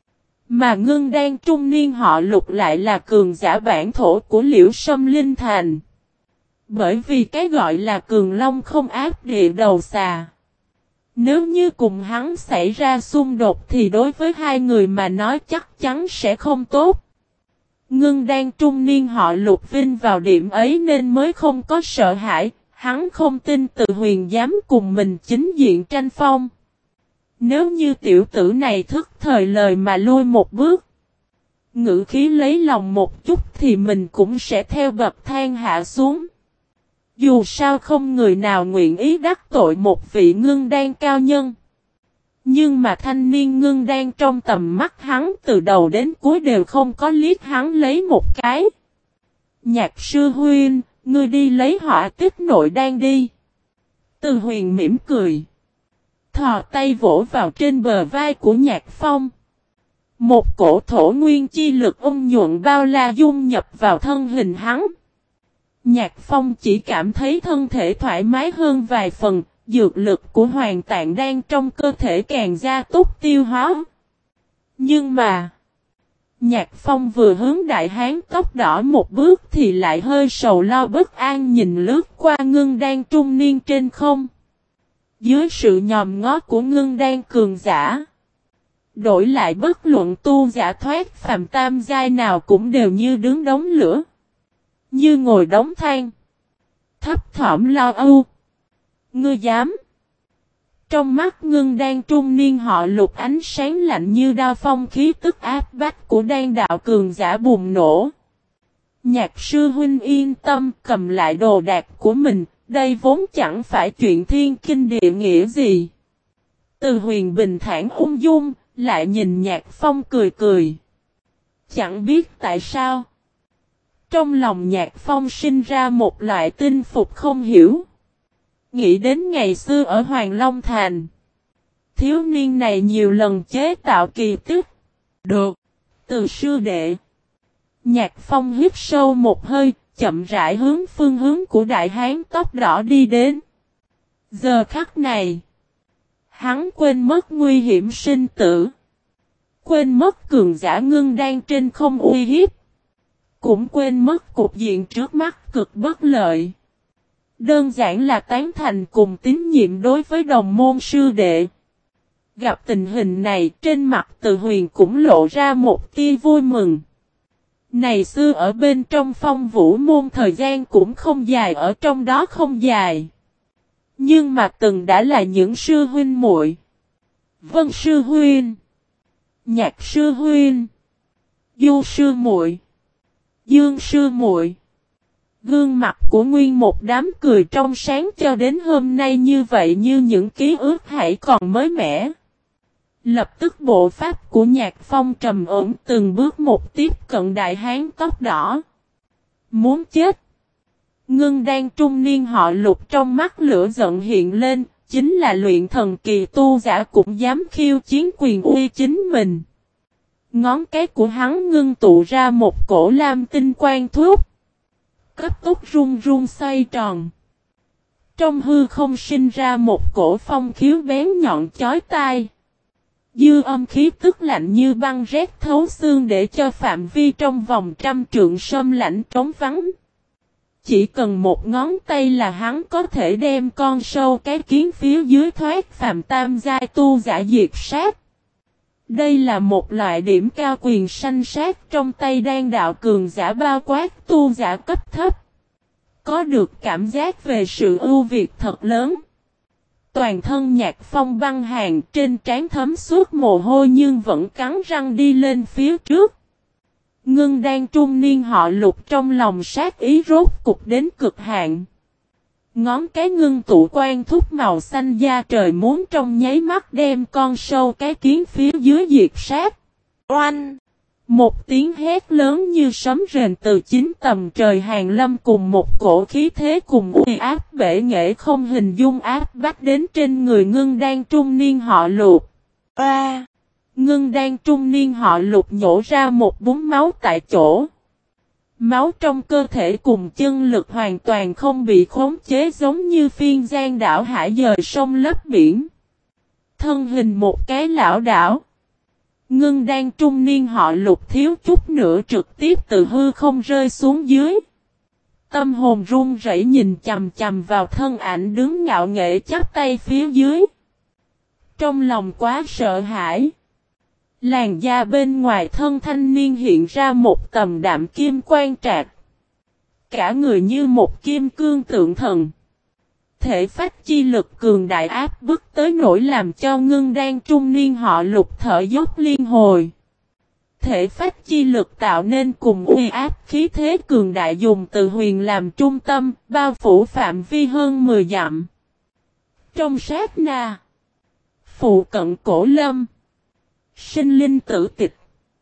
Mà ngưng đan trung niên họ Lục lại là cường giả bản thổ của Liễu Sâm Linh Thành. Bởi vì cái gọi là cường long không áp địa đầu xà. Nếu như cùng hắn xảy ra xung đột thì đối với hai người mà nói chắc chắn sẽ không tốt. Ngưng đan trung niên họ Lục vinh vào điểm ấy nên mới không có sợ hãi. Hắn không tin Từ Huyền dám cùng mình chính diện tranh phong. Nếu như tiểu tử này thức thời lời mà lui một bước, ngữ khí lấy lòng một chút thì mình cũng sẽ theo bậc thang hạ xuống. Dù sao không người nào nguyện ý đắc tội một vị ngưng đan cao nhân. Nhưng mà thanh niên ngưng đan trong tầm mắt hắn từ đầu đến cuối đều không có liếc hắn lấy một cái. Nhạc sư huynh, ngươi đi lấy hỏa tích nội đan đi. Từ Huyền mỉm cười. Thò tay vỗ vào trên bờ vai của Nhạc Phong. Một cổ thổ nguyên chi lực ôn nhuận bao la dung nhập vào thân hình hắn. Nhạc Phong chỉ cảm thấy thân thể thoải mái hơn vài phần, Dược lực của Hoàng Tạng đang trong cơ thể càng gia tốc tiêu hóa. Nhưng mà, Nhạc Phong vừa hướng Đại Hán tóc đỏ một bước thì lại hơi sầu lo bất an nhìn lướt qua Ngưng Đan trung niên trên không. Dưới sự nhòm ngó của Ngưng Đan cường giả, đổi lại bất luận tu giả thoát phàm tam giai nào cũng đều như đứng đống lửa, như ngồi đống than, thấp thỏm lo âu. Ngươi dám? Trong mắt Ngưng Đan trung niên họ Lục ánh sáng lạnh như đao phong khí tức áp bách của đan đạo cường giả bùng nổ. Nhạc sư huynh yên tâm cầm lại đồ đạc của mình, đây vốn chẳng phải chuyện thiên kinh địa nghĩa gì. Từ Huyền bình thản ung dung, lại nhìn Nhạc Phong cười cười. Chẳng biết tại sao, trong lòng Nhạc Phong sinh ra một loại tinh phục không hiểu. Nghĩ đến ngày xưa ở Hoàng Long Thành, thiếu niên này nhiều lần chế tạo kỳ tích. Được, từ sư đệ. Nhạc Phong hít sâu một hơi, chậm rãi hướng phương hướng của Đại Hán tóc đỏ đi đến. Giờ khắc này, hắn quên mất nguy hiểm sinh tử, quên mất cường giả Ngưng Đan trên không uy hiếp, cũng quên mất cục diện trước mắt cực bất lợi. Đơn giản là tán thành cùng tín nhiệm đối với đồng môn sư đệ. Gặp tình hình này trên mặt Từ Huyền cũng lộ ra một tia vui mừng. Này xưa ở bên trong Phong Vũ môn thời gian cũng không dài ở trong đó không dài. Nhưng mà từng đã là những sư huynh muội. Vân sư huynh, Nhạc sư huynh, Du sư muội, Dương sư muội. Gương mặt của nguyên một đám cười trong sáng cho đến hôm nay như vậy như những ký ức hãy còn mới mẻ. Lập tức bộ pháp của Nhạc Phong trầm ổn từng bước một tiếp cận Đại Hán tóc đỏ. Muốn chết. Ngưng Đan trung niên họ Lục trong mắt lửa giận hiện lên, chính là luyện thần kỳ tu giả cũng dám khiêu chiến quyền uy chính mình. Ngón cái của hắn ngưng tụ ra một cổ lam tinh quang thuốc. Cấp tốc rung rung xoay tròn. Trong hư không sinh ra một cổ phong khiếu bén nhọn chói tai. Dư âm khí tức lạnh như băng rét thấu xương để cho phạm vi trong vòng trăm trượng sâm lạnh trống vắng. Chỉ cần một ngón tay là hắn có thể đem con sâu cái kiến phía dưới thoát phàm tam giai tu giả diệt sát. Đây là một loại điểm cao quyền sanh sát trong tay đan đạo cường giả bao quát tu giả cấp thấp. Có được cảm giác về sự ưu việt thật lớn. Toàn thân Nhạc Phong băng hàng trên trán thấm suốt mồ hôi nhưng vẫn cắn răng đi lên phía trước. Ngưng Đan trung niên họ Lục trong lòng sát ý rốt cục đến cực hạn. Ngón cái ngưng tụ quan thúc màu xanh da trời muốn trong nháy mắt đem con sâu cái kiến phía dưới diệt sát. Oanh! Một tiếng hét lớn như sấm rền từ chín tầng trời hàng lâm cùng một cổ khí thế cùng uy áp bể nghệ không hình dung áp bách đến trên người Ngưng Đan trung niên họ Lục. A! À, Ngưng Đan trung niên họ Lục nhổ ra một búng máu tại chỗ. Máu trong cơ thể cùng chân lực hoàn toàn không bị khống chế giống như phiên giang đảo hải dời sông lấp biển. Thân hình một cái lão đảo. Ngưng Đan trung niên họ Lục thiếu chút nữa trực tiếp từ hư không rơi xuống dưới. Tâm hồn run rẩy nhìn chằm chằm vào thân ảnh đứng ngạo nghễ chắp tay phía dưới. Trong lòng quá sợ hãi. Làn da bên ngoài thân thanh niên hiện ra một tầm đạm kim quang trạc. Cả người như một kim cương tượng thần. Thể phách chi lực cường đại áp bức tới nỗi làm cho Ngưng Đan trung niên họ Lục thở dốc liên hồi. Thể phách chi lực tạo nên cùng uy áp khí thế cường đại dùng Từ Huyền làm trung tâm, bao phủ phạm vi hơn mười dặm. Trong sát na, phụ cận cổ lâm, sinh linh tử tịch,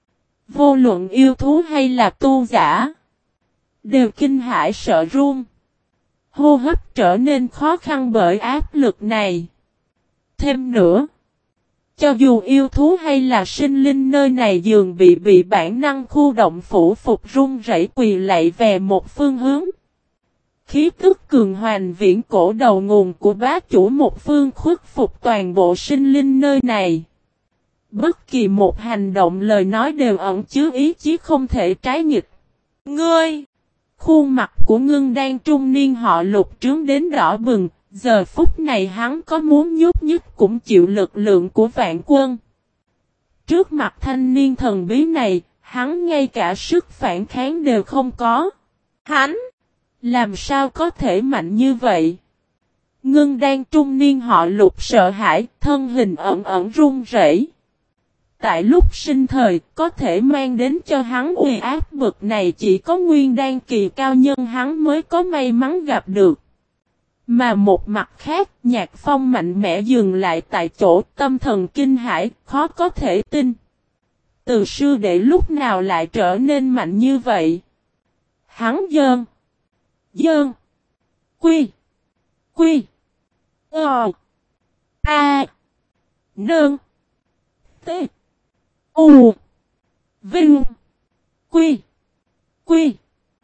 vô luận yêu thú hay là tu giả, đều kinh hãi sợ run. Hô hấp trở nên khó khăn bởi áp lực này. Thêm nữa, cho dù yêu thú hay là sinh linh nơi này dường bị bị bản năng khu động phủ phục run rẩy quỳ lạy về một phương hướng. khí tức cường hoành viễn cổ đầu nguồn của bá chủ một phương khuất phục toàn bộ sinh linh nơi này. Bất kỳ một hành động lời nói đều ẩn chứa ý chí không thể trái nghịch. Ngươi! Khuôn mặt của Ngưng Đan trung niên họ Lục trướng đến đỏ bừng, giờ phút này hắn có muốn nhúc nhích cũng chịu lực lượng của vạn quân. Trước mặt thanh niên thần bí này, hắn ngay cả sức phản kháng đều không có. Hắn! Làm sao có thể mạnh như vậy? Ngưng Đan trung niên họ Lục sợ hãi, thân hình ẩn ẩn run rẩy. Tại lúc sinh thời, có thể mang đến cho hắn uy áp bực này chỉ có Nguyên Đan kỳ cao nhân hắn mới có may mắn gặp được. Mà một mặt khác, Nhạc Phong mạnh mẽ dừng lại tại chỗ, tâm thần kinh hãi, khó có thể tin. Từ sư đệ lúc nào lại trở nên mạnh như vậy? Hắn dơn. Dơn. Quy. Quy. Ờ. A. Nương. T. U. Vinh. Quy. Quy.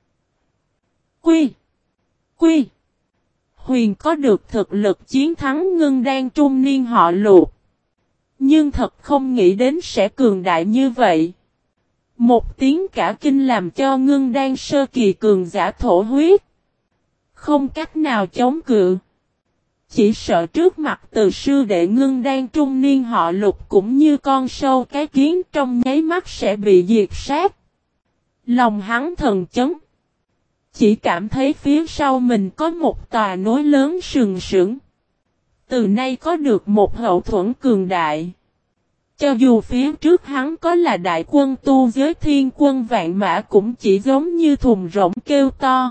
Quy. Quy. Huyền có được thực lực chiến thắng Ngưng Đan trung niên họ Lục. Nhưng thật không nghĩ đến sẽ cường đại như vậy. Một tiếng cả kinh làm cho Ngưng Đan sơ kỳ cường giả thổ huyết. Không cách nào chống cự. Chỉ sợ trước mặt từ sư đệ Ngưng Đan trung niên họ Lục cũng như con sâu cái kiến trong nháy mắt sẽ bị diệt sát. Lòng hắn thần chấn. Chỉ cảm thấy phía sau mình có một tòa núi lớn sừng sững. Từ nay có được một hậu thuẫn cường đại. Cho dù phía trước hắn có là đại quân tu giới thiên quân vạn mã cũng chỉ giống như thùng rỗng kêu to.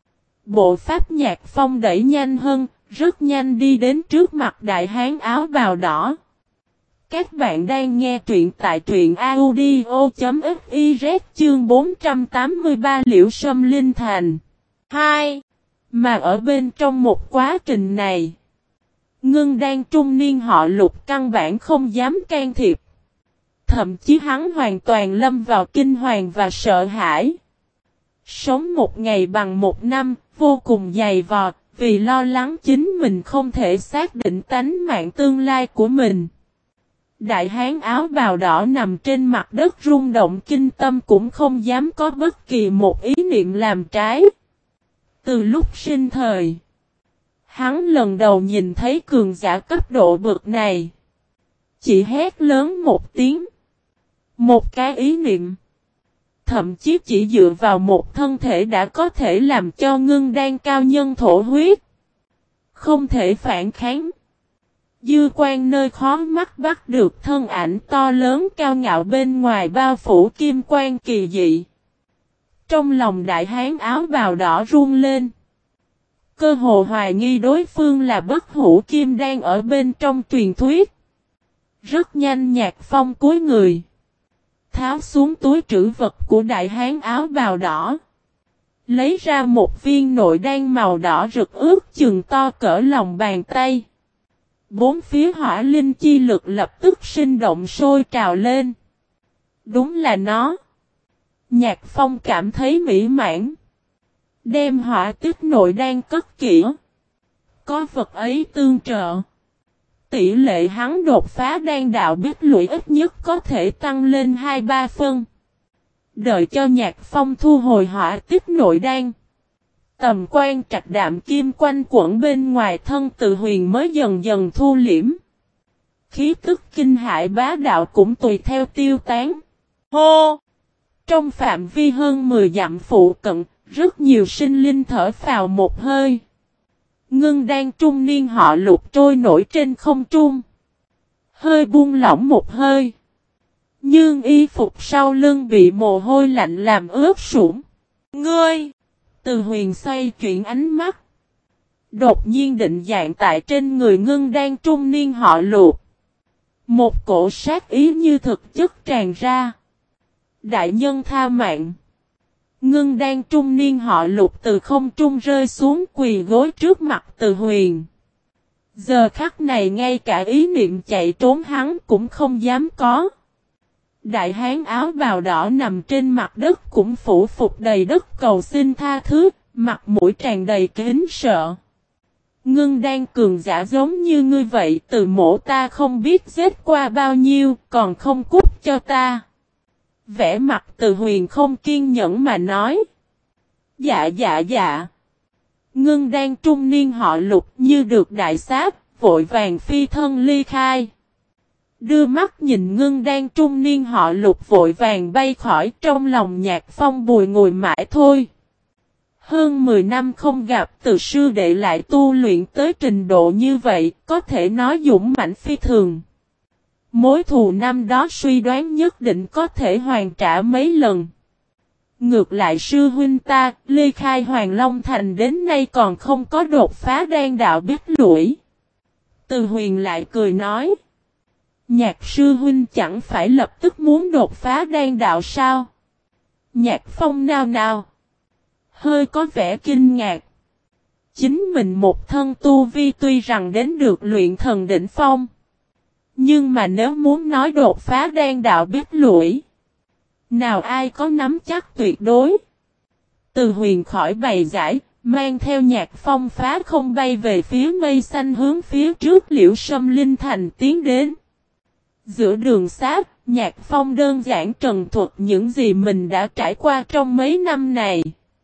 Bộ pháp Nhạc Phong đẩy nhanh hơn, rất nhanh đi đến trước mặt đại hán áo bào đỏ. Các bạn đang nghe truyện tại truyện audio.fiz chương bốn trăm tám mươi ba Liễu Sâm Linh Thành. hai. Mà ở bên trong một quá trình này, Ngưng Đan trung niên họ Lục căn bản không dám can thiệp. Thậm chí hắn hoàn toàn lâm vào kinh hoàng và sợ hãi. Sống một ngày bằng một năm, vô cùng dày vò, vì lo lắng chính mình không thể xác định tánh mạng tương lai của mình. Đại hán áo bào đỏ nằm trên mặt đất rung động kinh tâm cũng không dám có bất kỳ một ý niệm làm trái. Từ lúc sinh thời, hắn lần đầu nhìn thấy cường giả cấp độ bậc này. Chỉ hét lớn một tiếng. Một cái ý niệm. Thậm chí chỉ dựa vào một thân thể đã có thể làm cho Ngưng Đan cao nhân thổ huyết. Không thể phản kháng. Dư quan nơi khó mắt bắt được thân ảnh to lớn cao ngạo bên ngoài bao phủ kim quan kỳ dị. Trong lòng đại hán áo bào đỏ run lên. Cơ hồ hoài nghi đối phương là bất hủ kim đan ở bên trong truyền thuyết. Rất nhanh Nhạc Phong cúi người. Tháo xuống túi trữ vật của đại hán áo bào đỏ. Lấy ra một viên nội đan màu đỏ rực ướt chừng to cỡ lòng bàn tay. Bốn phía hỏa linh chi lực lập tức sinh động sôi trào lên. Đúng là nó. Nhạc Phong cảm thấy mỹ mãn. Đem hỏa tích nội đan cất kỹ. Có vật ấy tương trợ. Tỷ lệ hắn đột phá đan đạo biết lũy ít nhất có thể tăng lên hai ba phân. Đợi cho Nhạc Phong thu hồi hỏa tích nội đan. Tầm quan trạch đạm kim quanh quẩn bên ngoài thân Từ Huyền mới dần dần thu liễm. Khí tức kinh hại bá đạo cũng tùy theo tiêu tán. Hô! Trong phạm vi hơn mười dặm phụ cận, rất nhiều sinh linh thở phào một hơi. Ngưng Đan trung niên họ Lục trôi nổi trên không trung. Hơi buông lỏng một hơi. Nhưng y phục sau lưng bị mồ hôi lạnh làm ướt sũng. Ngươi! Từ Huyền xoay chuyển ánh mắt. Đột nhiên định dạng tại trên người Ngưng Đan trung niên họ Lục. Một cổ sát ý như thực chất tràn ra. Đại nhân tha mạng. Ngưng Đan trung niên họ Lục từ không trung rơi xuống quỳ gối trước mặt Từ Huyền. Giờ khắc này ngay cả ý niệm chạy trốn hắn cũng không dám có. Đại hán áo bào đỏ nằm trên mặt đất cũng phủ phục đầy đất cầu xin tha thứ, Mặt mũi tràn đầy kính sợ. Ngưng đan cường giả giống như ngươi vậy, từ mộ ta không biết giết qua bao nhiêu, còn không cút cho ta. Vẻ mặt Từ Huyền không kiên nhẫn mà nói. Dạ dạ dạ. Ngưng đan trung niên họ Lục như được đại sát, vội vàng phi thân ly khai. Đưa mắt nhìn ngưng đan trung niên họ Lục vội vàng bay khỏi, trong lòng Nhạc Phong bùi ngùi mãi thôi. Hơn mười năm không gặp, từ sư đệ lại tu luyện tới trình độ như vậy, có thể nói dũng mãnh phi thường. Mối thù năm đó suy đoán nhất định có thể hoàn trả mấy lần. Ngược lại sư huynh ta, ly khai Hoàng Long Thành đến nay còn không có đột phá đan đạo biết lũi. Từ Huyền lại cười nói. Nhạc sư huynh chẳng phải lập tức muốn đột phá đan đạo sao? Nhạc Phong nao nao. Hơi có vẻ kinh ngạc. Chính mình một thân tu vi tuy rằng đến được luyện thần đỉnh phong. Nhưng mà nếu muốn nói đột phá đan đạo biết lũi. Nào ai có nắm chắc tuyệt đối. Từ Huyền khỏi bày giải, mang theo Nhạc Phong phá không bay về phía mây xanh hướng phía trước Liễu Sâm Linh Thành tiến đến. Giữa đường sát, Nhạc Phong đơn giản trần thuật những gì mình đã trải qua trong mấy năm này.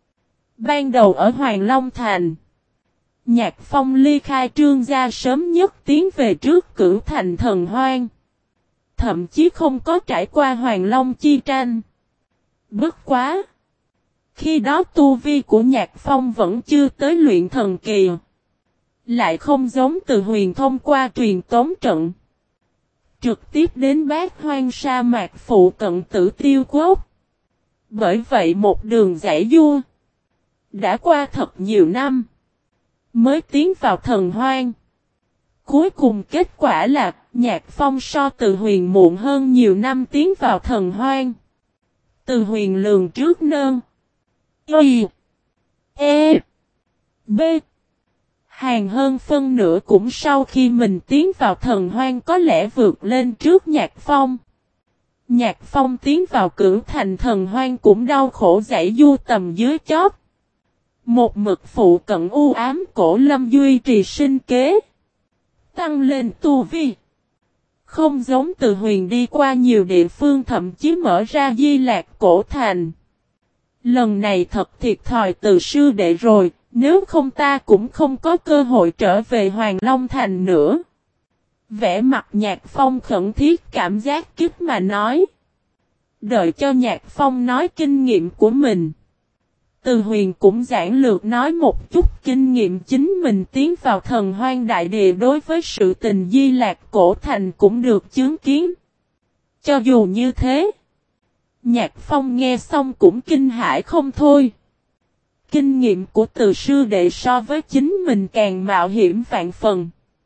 Ban đầu ở Hoàng Long Thành, Nhạc Phong ly khai Trương gia sớm nhất tiến về trước Cửu Thành Thần Hoang. Thậm chí không có trải qua Hoàng Long chi tranh. Bất quá! Khi đó tu vi của Nhạc Phong vẫn chưa tới luyện thần kỳ. Lại không giống Từ Huyền thông qua truyền tống trận. Trực tiếp đến Bát Hoang sa mạc phụ cận Tử Tiêu Quốc. Bởi vậy một đường giải vua. Đã qua thật nhiều năm. Mới tiến vào thần hoang. Cuối cùng kết quả là Nhạc Phong so Từ Huyền muộn hơn nhiều năm tiến vào thần hoang. Từ Huyền lường trước nơn. Y. E. B. Hàng hơn phân nửa cũng sau khi mình tiến vào thần hoang có lẽ vượt lên trước Nhạc Phong. Nhạc Phong tiến vào Cửu Thành Thần Hoang cũng đau khổ giải du tầm dưới chót. Một mực phụ cận u ám cổ lâm duy trì sinh kế. Tăng lên tu vi. Không giống Từ Huyền đi qua nhiều địa phương thậm chí mở ra Di Lạc cổ thành. Lần này thật thiệt thòi từ sư đệ rồi, nếu không ta cũng không có cơ hội trở về Hoàng Long Thành nữa. Vẻ mặt Nhạc Phong khẩn thiết cảm giác kích mà nói. Đợi cho Nhạc Phong nói kinh nghiệm của mình. Từ Huyền cũng giản lược nói một chút kinh nghiệm chính mình tiến vào thần hoang đại địa đối với sự tình Di Lạc cổ thành cũng được chứng kiến. Cho dù như thế, Nhạc Phong nghe xong cũng kinh hãi không thôi. Kinh nghiệm của từ sư đệ so với chính mình càng mạo hiểm vạn phần.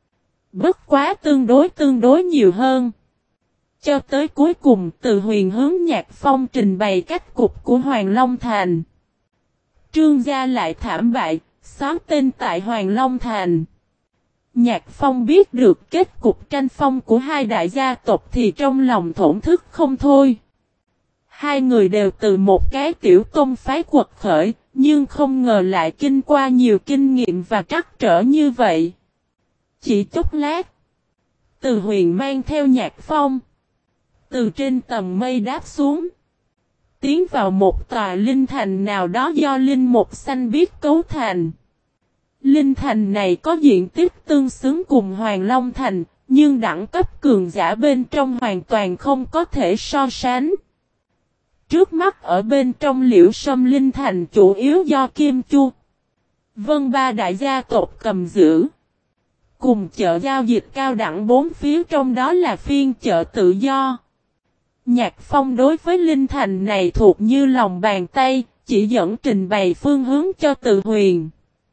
Bất quá tương đối tương đối nhiều hơn. Cho tới cuối cùng Từ Huyền hướng Nhạc Phong trình bày cách cục của Hoàng Long Thành. Trương gia lại thảm bại, xóa tên tại Hoàng Long Thành. Nhạc Phong biết được kết cục tranh phong của hai đại gia tộc thì trong lòng thổn thức không thôi. Hai người đều từ một cái tiểu tôn phái quật khởi, nhưng không ngờ lại kinh qua nhiều kinh nghiệm và trắc trở như vậy. Chỉ chốc lát, Từ Huyền mang theo Nhạc Phong từ trên tầng mây đáp xuống. Tiến vào một tòa linh thành nào đó do linh mục xanh biết cấu thành. Linh thành này có diện tích tương xứng cùng Hoàng Long Thành, nhưng đẳng cấp cường giả bên trong hoàn toàn không có thể so sánh. Trước mắt ở bên trong Liễu Sâm Linh thành chủ yếu do Kim Chu, Vân ba đại gia tộc cầm giữ. Cùng chợ giao dịch cao đẳng bốn phía trong đó là phiên chợ tự do. Nhạc Phong đối với Linh Thành này thuộc như lòng bàn tay, chỉ dẫn trình bày phương hướng cho Từ Huyền.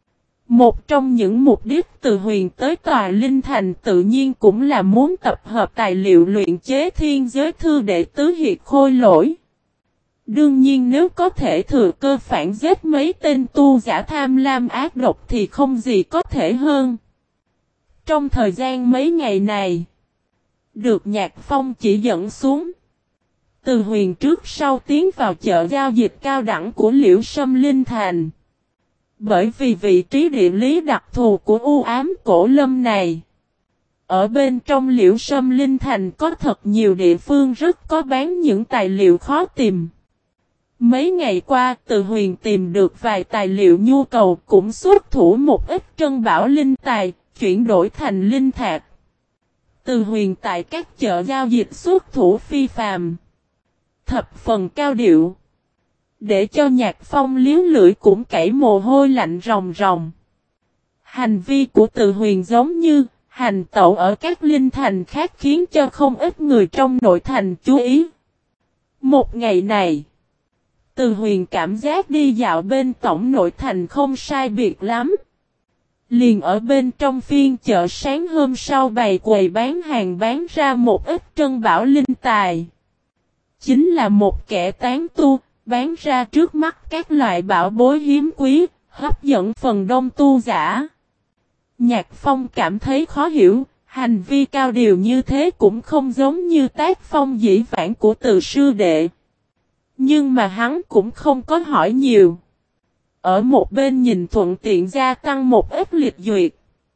Một trong những mục đích Từ Huyền tới tòa Linh Thành tự nhiên cũng là muốn tập hợp tài liệu luyện chế thiên giới thư để tứ hiệt khôi lỗi. Đương nhiên nếu có thể thừa cơ phản giết mấy tên tu giả tham lam ác độc thì không gì có thể hơn. Trong thời gian mấy ngày này, được Nhạc Phong chỉ dẫn xuống. Từ Huyền trước sau tiến vào chợ giao dịch cao đẳng của Liễu Sâm Linh Thành. Bởi vì vị trí địa lý đặc thù của u ám cổ lâm này. Ở bên trong Liễu Sâm Linh Thành có thật nhiều địa phương rất có bán những tài liệu khó tìm. Mấy ngày qua, Từ Huyền tìm được vài tài liệu nhu cầu cũng xuất thủ một ít trân bảo linh tài, chuyển đổi thành linh thạch. Từ Huyền tại các chợ giao dịch xuất thủ phi phàm. Thập phần cao điệu. Để cho Nhạc Phong liếu lưỡi cũng chảy mồ hôi lạnh ròng ròng. Hành vi của Từ Huyền giống như hành tẩu ở các linh thành khác khiến cho không ít người trong nội thành chú ý. Một ngày này, Từ Huyền cảm giác đi dạo bên tổng nội thành không sai biệt lắm. Liền ở bên trong phiên chợ sáng hôm sau bày quầy bán hàng bán ra một ít trân bảo linh tài. Chính là một kẻ tán tu, bán ra trước mắt các loại bảo bối hiếm quý, hấp dẫn phần đông tu giả. Nhạc Phong cảm thấy khó hiểu, hành vi cao điều như thế cũng không giống như tác phong dĩ vãng của Từ sư đệ. Nhưng mà hắn cũng không có hỏi nhiều. Ở một bên nhìn thuận tiện gia tăng một ít liệt duyệt.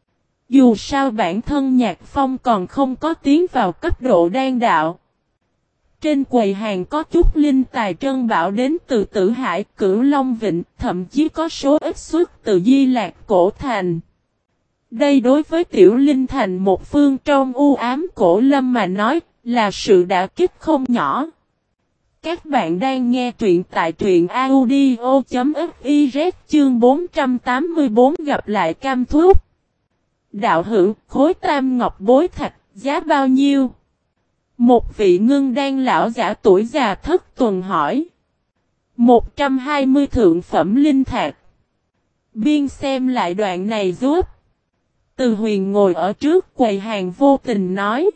Dù sao bản thân Nhạc Phong còn không có tiến vào cấp độ đan đạo. Trên quầy hàng có chút linh tài trân bảo đến từ Tử Hải, Cửu Long Vịnh, thậm chí có số ít xuất từ Di Lạc Cổ Thành. Đây đối với Tiểu Linh Thành một phương trong u ám cổ lâm mà nói, là sự đả kích không nhỏ. Các bạn đang nghe truyện tại truyện audio chấm fiz chương bốn trăm tám mươi bốn gặp lại Cam Thúc. Đạo hữu, khối tam ngọc bối thạch, giá bao nhiêu? Một vị ngưng đan lão giả tuổi già thất tuần hỏi. một trăm hai mươi thượng phẩm linh thạch. Biên xem lại đoạn này giúp. Từ Huyền ngồi ở trước quầy hàng vô tình nói.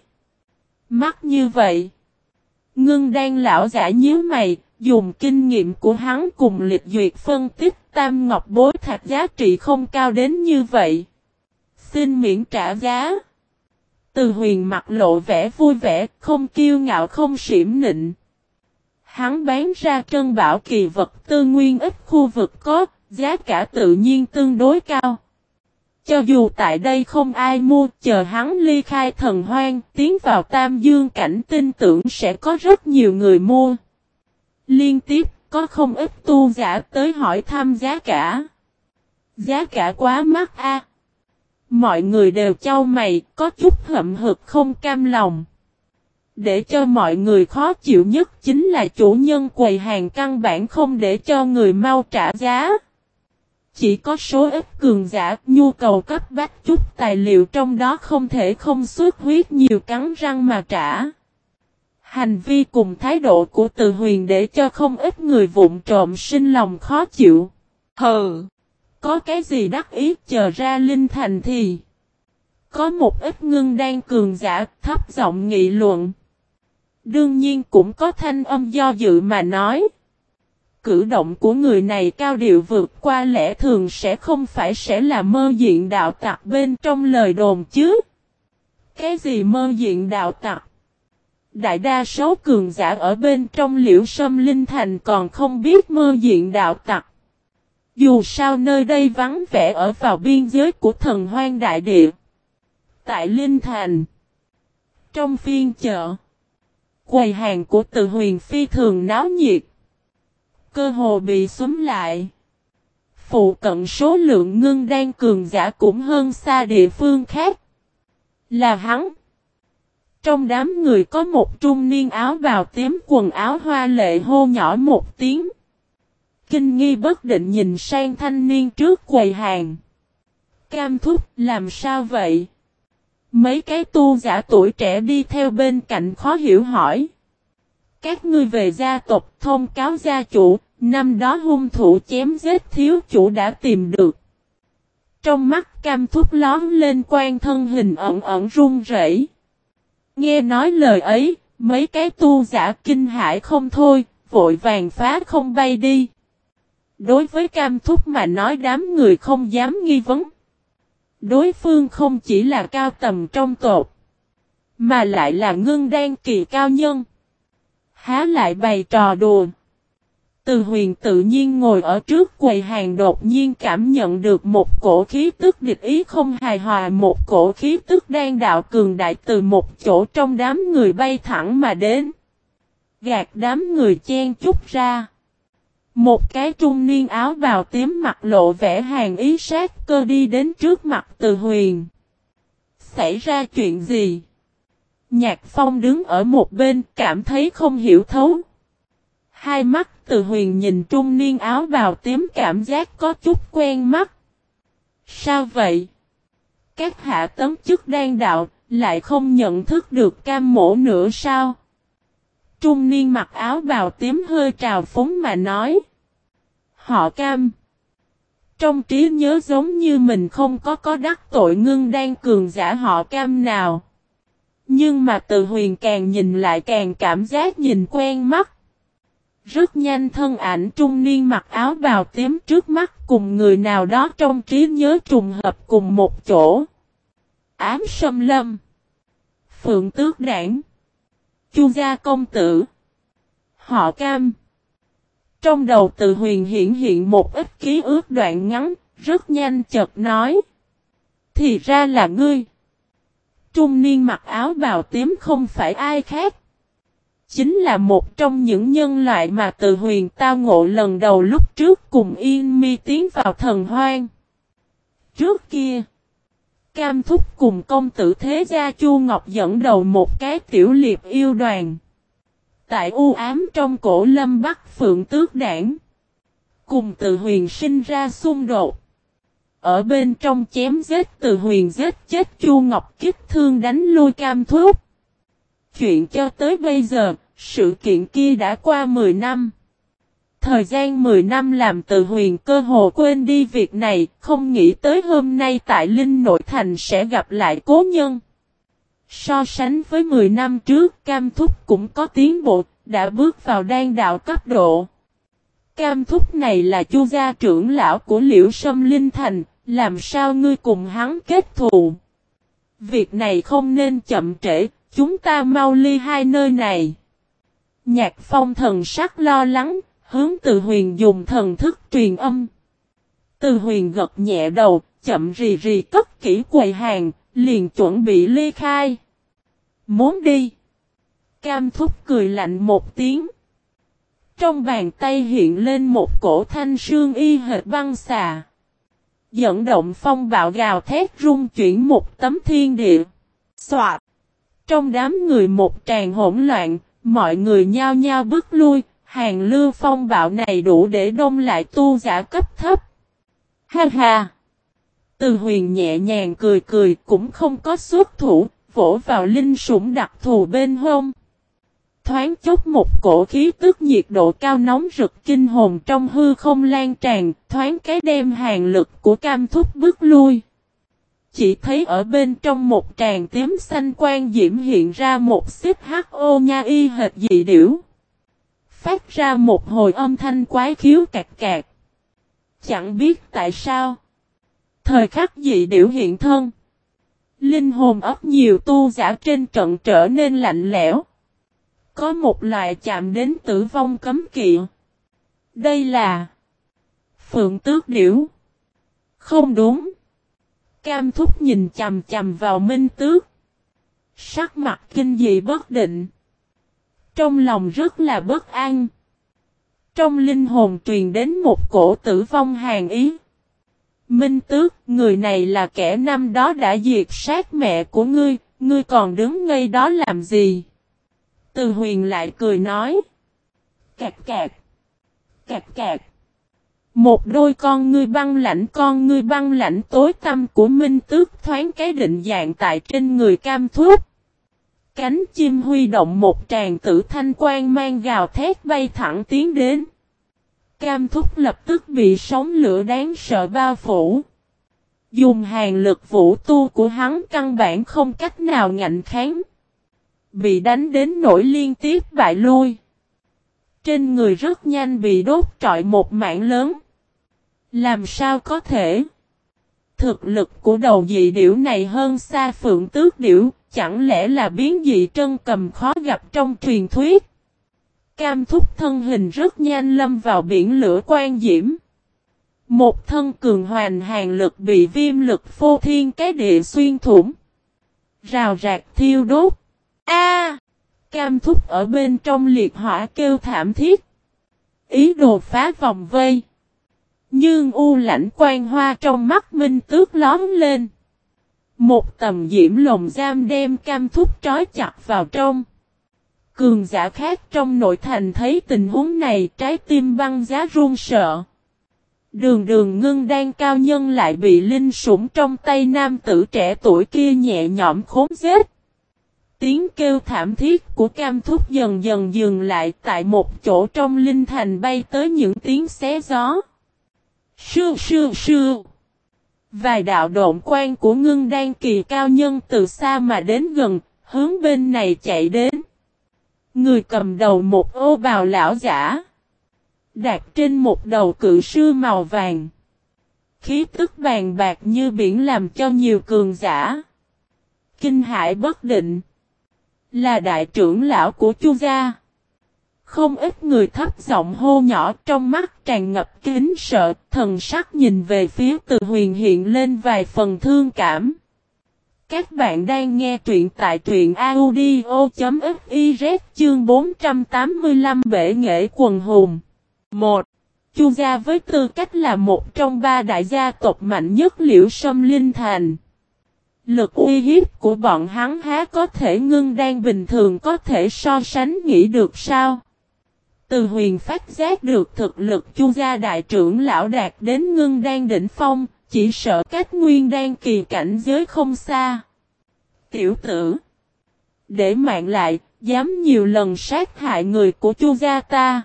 Mắc như vậy. Ngưng đan lão giả nhíu mày, dùng kinh nghiệm của hắn cùng liệt duyệt phân tích tam ngọc bối thạch giá trị không cao đến như vậy. Xin miễn trả giá. Từ Huyền mặt lộ vẻ vui vẻ, không kiêu ngạo không xiểm nịnh. Hắn bán ra trân bảo kỳ vật tư nguyên ít khu vực có, giá cả tự nhiên tương đối cao. Cho dù tại đây không ai mua, chờ hắn ly khai thần hoang, tiến vào Tam Dương cảnh tin tưởng sẽ có rất nhiều người mua. Liên tiếp, có không ít tu giả tới hỏi thăm giá cả. Giá cả quá mắc a. Mọi người đều chau mày, có chút hậm hực không cam lòng. Để cho mọi người khó chịu nhất chính là chủ nhân quầy hàng căn bản không để cho người mau trả giá. Chỉ có số ít cường giả nhu cầu cấp bách chút tài liệu trong đó không thể không xuất huyết nhiều cắn răng mà trả. Hành vi cùng thái độ của Từ Huyền để cho không ít người vụng trộm sinh lòng khó chịu. Hừ, có cái gì đắc ý chờ ra linh thành thì. Có một ít ngưng đan cường giả thấp giọng nghị luận. Đương nhiên cũng có thanh âm do dự mà nói. Cử động của người này cao điệu vượt qua lẽ thường sẽ không phải sẽ là mơ diện đạo tặc bên trong lời đồn chứ. Cái gì mơ diện đạo tặc? Đại đa số cường giả ở bên trong Liễu Sâm Linh Thành còn không biết mơ diện đạo tặc. Dù sao nơi đây vắng vẻ ở vào biên giới của thần hoang đại địa. Tại Linh Thành, trong phiên chợ, quầy hàng của Từ Huyền phi thường náo nhiệt. Cơ hồ bị xúm lại. Phụ cận số lượng ngưng đan cường giả cũng hơn xa địa phương khác. Là hắn. Trong đám người có một trung niên áo bào tím quần áo hoa lệ hô nhỏ một tiếng. Kinh nghi bất định nhìn sang thanh niên trước quầy hàng. Cam Thúc, làm sao vậy? Mấy cái tu giả tuổi trẻ đi theo bên cạnh khó hiểu hỏi. Các ngươi về gia tộc thông cáo gia chủ, năm đó hung thủ chém giết thiếu chủ đã tìm được. Trong mắt Cam Thúc lóm lên quan thân hình ẩn ẩn run rẩy. Nghe nói lời ấy, mấy cái tu giả kinh hãi không thôi, vội vàng phá không bay đi. Đối với Cam Thúc mà nói đám người không dám nghi vấn. Đối phương không chỉ là cao tầm trong tộc, mà lại là ngưng đan kỳ cao nhân. Há lại bày trò đùa. Từ Huyền tự nhiên ngồi ở trước quầy hàng đột nhiên cảm nhận được một cổ khí tức địch ý không hài hòa, một cổ khí tức đang đạo cường đại từ một chỗ trong đám người bay thẳng mà đến. Gạt đám người chen chúc ra. Một cái trung niên áo bào tím mặt lộ vẻ hàn ý sát cơ đi đến trước mặt Từ Huyền. Xảy ra chuyện gì? Nhạc Phong đứng ở một bên cảm thấy không hiểu thấu. Hai mắt Từ Huyền nhìn trung niên áo bào tím cảm giác có chút quen mắt. Sao vậy? Các hạ tấm chức đan đạo lại không nhận thức được Cam Mỗ nữa sao? Trung niên mặc áo bào tím hơi trào phúng mà nói. Họ Cam. Trong trí nhớ giống như mình không có có đắc tội ngưng đan cường giả họ Cam nào. Nhưng mà Từ Huyền càng nhìn lại càng cảm giác nhìn quen mắt. Rất nhanh thân ảnh trung niên mặc áo bào tím trước mắt cùng người nào đó trong trí nhớ trùng hợp cùng một chỗ. Ám Sâm Lâm. Phượng Tước Đảng. Chu gia công tử. Họ Cam. Trong đầu Từ Huyền hiện hiện một ít ký ức đoạn ngắn, rất nhanh chợt nói. Thì ra là ngươi. Trung niên mặc áo bào tím không phải ai khác. Chính là một trong những nhân loại mà Từ Huyền tao ngộ lần đầu lúc trước cùng Yên Mi tiến vào thần hoang. Trước kia, Cam Thúc cùng công tử thế gia Chu Ngọc dẫn đầu một cái tiểu liệp yêu đoàn. Tại u ám trong cổ lâm Bắc Phượng Tước Đảng. Cùng Từ Huyền sinh ra xung đột. Ở bên trong chém giết Từ Huyền giết chết Chu Ngọc kích thương đánh lui Cam Thúc. Chuyện cho tới bây giờ, sự kiện kia đã qua mười năm. Thời gian mười năm làm Từ Huyền cơ hồ quên đi việc này, không nghĩ tới hôm nay tại Linh Nội Thành sẽ gặp lại cố nhân. So sánh với mười năm trước, Cam Thúc cũng có tiến bộ, đã bước vào đan đạo cấp độ. Cam Thúc này là Chu gia trưởng lão của Liễu Sâm Linh Thành, làm sao ngươi cùng hắn kết thù? Việc này không nên chậm trễ, chúng ta mau ly hai nơi này. Nhạc Phong thần sắc lo lắng, hướng Từ Huyền dùng thần thức truyền âm. Từ Huyền gật nhẹ đầu, chậm rì rì cất kỹ quầy hàng, liền chuẩn bị ly khai. Muốn đi. Cam Thúc cười lạnh một tiếng. Trong bàn tay hiện lên một cổ thanh sương y hệt băng xà. Dẫn động phong bạo gào thét rung chuyển một tấm thiên địa. Soạt. Trong đám người một tràng hỗn loạn, mọi người nhao nhao bước lui, hàng lưu phong bạo này đủ để đông lại tu giả cấp thấp. Ha ha! Từ Huyền nhẹ nhàng cười cười cũng không có xuất thủ, vỗ vào linh sủng đặc thù bên hông. Thoáng chốc một cổ khí tức nhiệt độ cao nóng rực kinh hồn trong hư không lan tràn, thoáng cái đem hàng lực của Cam Thúc bước lui. Chỉ thấy ở bên trong một tràng tím xanh quang diễm hiện ra một xếp hắc ô nha y hệt dị điểu. Phát ra một hồi âm thanh quái khiếu cạc cạc. Chẳng biết tại sao. Thời khắc dị điểu hiện thân. Linh hồn ấp nhiều tu giả trên trận trở nên lạnh lẽo. Có một loại chạm đến tử vong cấm kỵ. Đây là Phượng Tước Điểu. Không đúng. Cam Thúc nhìn chằm chằm vào Minh Tước. Sắc mặt kinh dị bất định. Trong lòng rất là bất an. Trong linh hồn truyền đến một cổ tử vong hàn ý. Minh Tước, người này là kẻ năm đó đã diệt sát mẹ của ngươi, ngươi còn đứng ngây đó làm gì? Từ Huyền lại cười nói. Cạc cạc. Cạc cạc. Một đôi con ngươi băng lãnh con ngươi băng lãnh tối tăm của Minh Tước thoáng cái định dạng tại trên người Cam Thúc. Cánh chim huy động một tràng tử thanh quang mang gào thét bay thẳng tiến đến. Cam Thúc lập tức bị sóng lửa đáng sợ bao phủ. Dùng hàng lực vũ tu của hắn căn bản không cách nào ngạnh kháng. Bị đánh đến nỗi liên tiếp bại lui. Trên người rất nhanh bị đốt trọi một mảng lớn. Làm sao có thể? Thực lực của đầu dị điểu này hơn xa Phượng Tước Điểu, chẳng lẽ là biến dị trân cầm khó gặp trong truyền thuyết? Cam Thúc thân hình rất nhanh lâm vào biển lửa quan diễm. Một thân cường hoành hàn lực bị viêm lực phô thiên cái địa xuyên thủng. Rào rạc thiêu đốt. A! Cam Thúc ở bên trong liệt hỏa kêu thảm thiết. Ý đồ phá vòng vây. Nhưng u lãnh quang hoa trong mắt Minh Tước lóm lên. Một tầm diễm lồng giam đem Cam Thúc trói chặt vào trong. Cường giả khác trong nội thành thấy tình huống này trái tim băng giá run sợ. Đường đường ngưng đan cao nhân lại bị linh sủng trong tay nam tử trẻ tuổi kia nhẹ nhõm khốn giết. Tiếng kêu thảm thiết của Cam Thúc dần dần dừng lại tại một chỗ trong linh thành bay tới những tiếng xé gió. Sư sư sư. Vài đạo độn quang của ngưng đan kỳ cao nhân từ xa mà đến gần, hướng bên này chạy đến. Người cầm đầu một ô bào lão giả. Đặt trên một đầu cự sư màu vàng. Khí tức bàn bạc như biển làm cho nhiều cường giả kinh hãi bất định. Là đại trưởng lão của Chu gia. Không ít người thấp giọng hô nhỏ, trong mắt tràn ngập kính sợ, thần sắc nhìn về phía Từ Huyền hiện lên vài phần thương cảm. Các bạn đang nghe truyện tại truyện audio.fiz chương bốn trăm tám mươi lăm bể nghệ quần hùng. một. Chu gia với tư cách là một trong ba đại gia tộc mạnh nhất Liễu Sâm Linh Thành. Lực uy hiếp của bọn hắn há có thể ngưng đan bình thường có thể so sánh nghĩ được sao? Từ Huyền phát giác được thực lực Chu gia đại trưởng lão đạt đến ngưng đan đỉnh phong, chỉ sợ cách nguyên đan kỳ cảnh giới không xa. Tiểu tử, để mạng lại, dám nhiều lần sát hại người của Chu gia ta.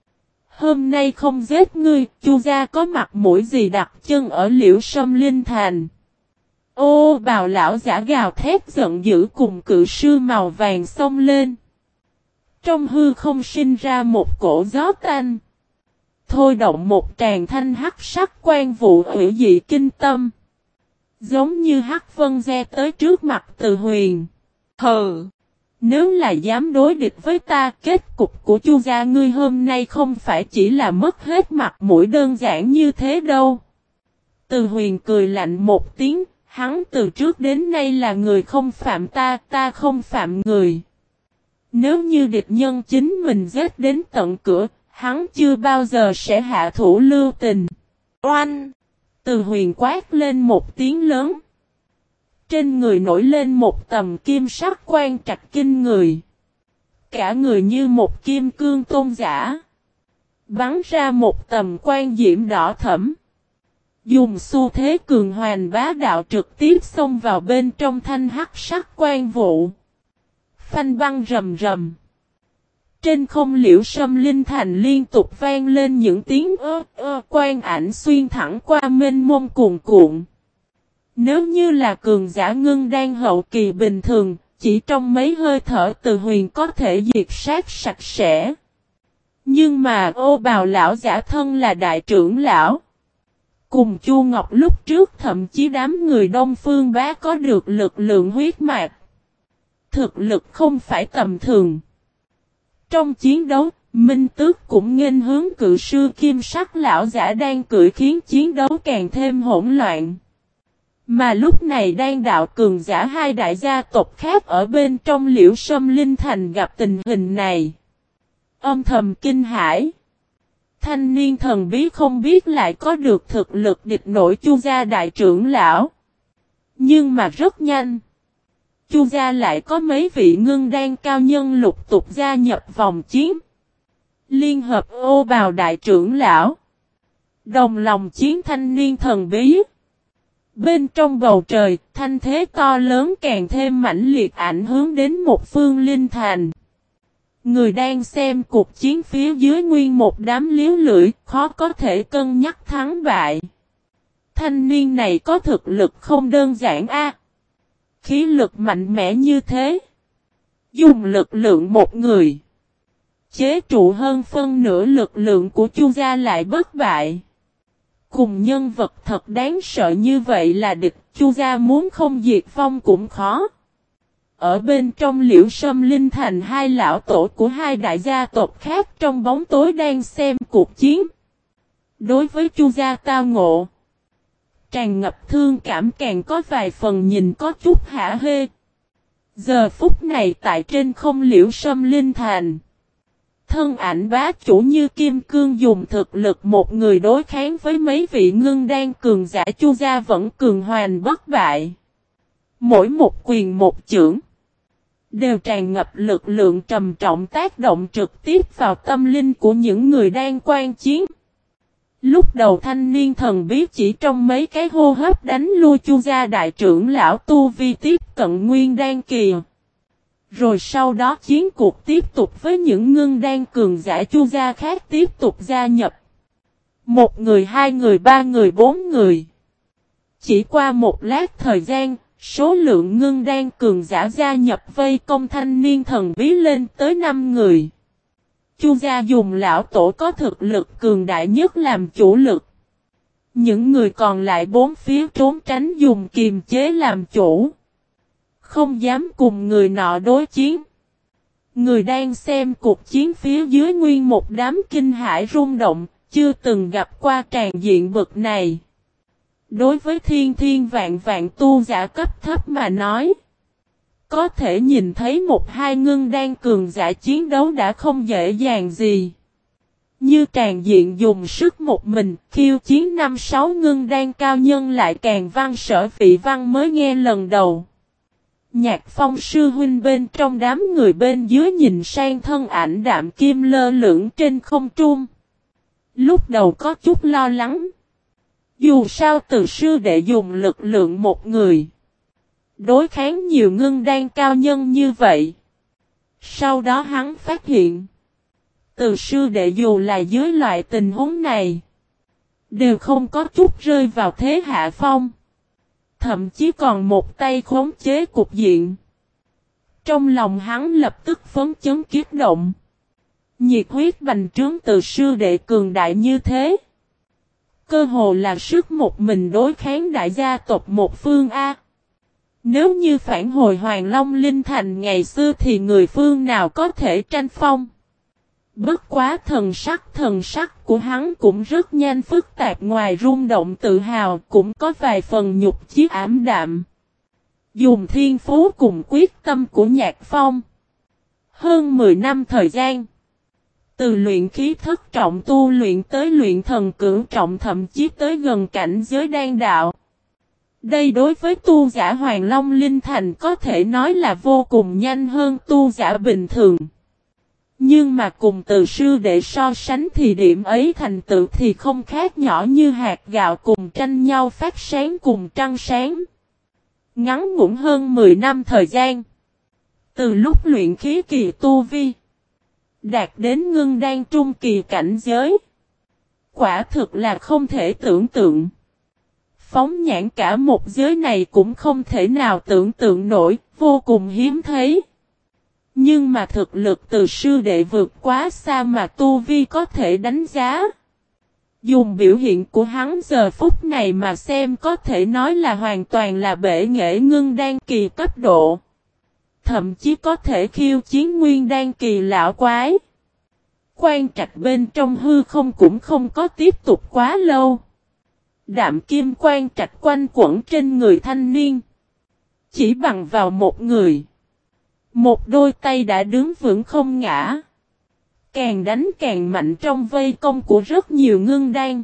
Hôm nay không giết ngươi, Chu gia có mặt mũi gì đặt chân ở Liễu Sâm Linh Thành. Ô bào lão giả gào thét giận dữ cùng cự sư màu vàng xông lên. Trong hư không sinh ra một cổ gió tanh. Thôi động một tràng thanh hắc sắc quan vụ hủy dị kinh tâm. Giống như hắc vân gie tới trước mặt Từ Huyền. Hừ! Nếu là dám đối địch với ta, kết cục của Chu gia ngươi hôm nay không phải chỉ là mất hết mặt mũi đơn giản như thế đâu. Từ Huyền cười lạnh một tiếng, hắn từ trước đến nay là người không phạm ta, ta không phạm người. Nếu như địch nhân chính mình giết đến tận cửa, hắn chưa bao giờ sẽ hạ thủ lưu tình. Oanh! Từ Huyền quát lên một tiếng lớn. Trên người nổi lên một tầm kim sắc quan trạch kinh người. Cả người như một kim cương tôn giả. Bắn ra một tầm quan diễm đỏ thẫm. Dùng xu thế cường hoành bá đạo trực tiếp xông vào bên trong thanh hắc sắc quan vụ. Phanh băng rầm rầm. Trên không Liễu Sâm Linh Thành liên tục vang lên những tiếng ơ ơ, quan ảnh xuyên thẳng qua mênh mông cuồn cuộn. Nếu như là cường giả ngưng đan hậu kỳ bình thường, chỉ trong mấy hơi thở Từ Huyền có thể diệt sát sạch sẽ. Nhưng mà ô bào lão giả thân là đại trưởng lão. Cùng Chu Ngọc lúc trước thậm chí đám người Đông Phương Bá có được lực lượng huyết mạch. Thực lực không phải tầm thường. Trong chiến đấu, Minh Tước cũng nghênh hướng cự sư kim sắc lão giả đang cưỡi khiến chiến đấu càng thêm hỗn loạn. Mà lúc này đang đạo cường giả hai đại gia tộc khác ở bên trong Liễu Sâm Linh Thành gặp tình hình này. Âm thầm kinh hãi. Thanh niên thần bí không biết lại có được thực lực địch nổi Chu gia đại trưởng lão. Nhưng mà rất nhanh. Chu gia lại có mấy vị ngưng đan cao nhân lục tục gia nhập vòng chiến. Liên hợp ô bào đại trưởng lão. Đồng lòng chiến thanh niên thần bí. Bên trong bầu trời, thanh thế to lớn càng thêm mãnh liệt ảnh hướng đến một phương linh thành. Người đang xem cuộc chiến phía dưới nguyên một đám liếu lưỡi, khó có thể cân nhắc thắng bại. Thanh niên này có thực lực không đơn giản a. Khí lực mạnh mẽ như thế. Dùng lực lượng một người. Chế trụ hơn phân nửa lực lượng của Chu gia lại bất bại. Cùng nhân vật thật đáng sợ như vậy là địch, Chu gia muốn không diệt vong cũng khó. Ở bên trong Liễu Sâm Linh Thành, hai lão tổ của hai đại gia tộc khác trong bóng tối đang xem cuộc chiến. Đối với Chu gia tao ngộ, tràn ngập thương cảm, càng có vài phần nhìn có chút hả hê. Giờ phút này tại trên không Liễu Sâm Linh Thành, thân ảnh bá chủ như Kim Cương dùng thực lực một người đối kháng với mấy vị ngưng đan cường giả Chu gia vẫn cường hoành bất bại. Mỗi một quyền một chưởng đều tràn ngập lực lượng trầm trọng, tác động trực tiếp vào tâm linh của những người đang quan chiến. Lúc đầu thanh niên thần bí chỉ trong mấy cái hô hấp đánh lui Chu gia đại trưởng lão tu vi tiếp cận nguyên đan kỳ. Rồi sau đó chiến cuộc tiếp tục với những ngưng đan cường giả Chu gia khác tiếp tục gia nhập. Một người, hai người, ba người, bốn người. Chỉ qua một lát thời gian, số lượng ngưng đan cường giả gia nhập vây công thanh niên thần bí lên tới năm người. Chu gia dùng lão tổ có thực lực cường đại nhất làm chủ lực. Những người còn lại bốn phía trốn tránh dùng kiềm chế làm chủ. Không dám cùng người nọ đối chiến. Người đang xem cuộc chiến phía dưới nguyên một đám kinh hãi rung động, chưa từng gặp qua tràn diện bực này. Đối với thiên thiên vạn vạn tu giả cấp thấp mà nói, có thể nhìn thấy một hai ngưng đan cường giả chiến đấu đã không dễ dàng gì. Như tràn diện dùng sức một mình, khiêu chiến năm sáu ngưng đan cao nhân lại càng văn sở vị văn mới nghe lần đầu. Nhạc Phong sư huynh bên trong đám người bên dưới nhìn sang thân ảnh đạm kim lơ lửng trên không trung. Lúc đầu có chút lo lắng. Dù sao từ sư đệ dùng lực lượng một người đối kháng nhiều ngưng đan cao nhân như vậy. Sau đó hắn phát hiện, từ sư đệ dù là dưới loại tình huống này, đều không có chút rơi vào thế hạ phong. Thậm chí còn một tay khống chế cục diện. Trong lòng hắn lập tức phấn chấn kiết động. Nhiệt huyết bành trướng từ sư đệ cường đại như thế. Cơ hồ là sức một mình đối kháng đại gia tộc một phương A. Nếu như phản hồi Hoàng Long Linh Thành ngày xưa thì người phương nào có thể tranh phong. Bất quá thần sắc thần sắc của hắn cũng rất nhanh phức tạp, ngoài rung động tự hào cũng có vài phần nhục chí ảm đạm. Dùng thiên phú cùng quyết tâm của Nhạc Phong. Hơn mười năm thời gian. Từ luyện khí thất trọng tu luyện tới luyện thần cửu trọng, thậm chí tới gần cảnh giới đan đạo. Đây đối với tu giả Hoàng Long Linh Thành có thể nói là vô cùng nhanh hơn tu giả bình thường. Nhưng mà cùng từ sư đệ so sánh thì điểm ấy thành tựu thì không khác nhỏ như hạt gạo cùng tranh nhau phát sáng cùng trăng sáng. Ngắn ngủn hơn mười năm thời gian. Từ lúc luyện khí kỳ tu vi đạt đến ngưng đan trung kỳ cảnh giới. Quả thực là không thể tưởng tượng. Phóng nhãn cả một giới này cũng không thể nào tưởng tượng nổi, vô cùng hiếm thấy. Nhưng mà thực lực từ sư đệ vượt quá xa mà tu vi có thể đánh giá. Dùng biểu hiện của hắn giờ phút này mà xem có thể nói là hoàn toàn là bể nghệ ngưng đan kỳ cấp độ. Thậm chí có thể khiêu chiến nguyên đan kỳ lão quái. Quan trạch bên trong hư không cũng không có tiếp tục quá lâu. Đạm kim quan trạch quanh quẩn trên người thanh niên. Chỉ bằng vào một người. Một đôi tay đã đứng vững không ngã. Càng đánh càng mạnh trong vây công của rất nhiều ngưng đan.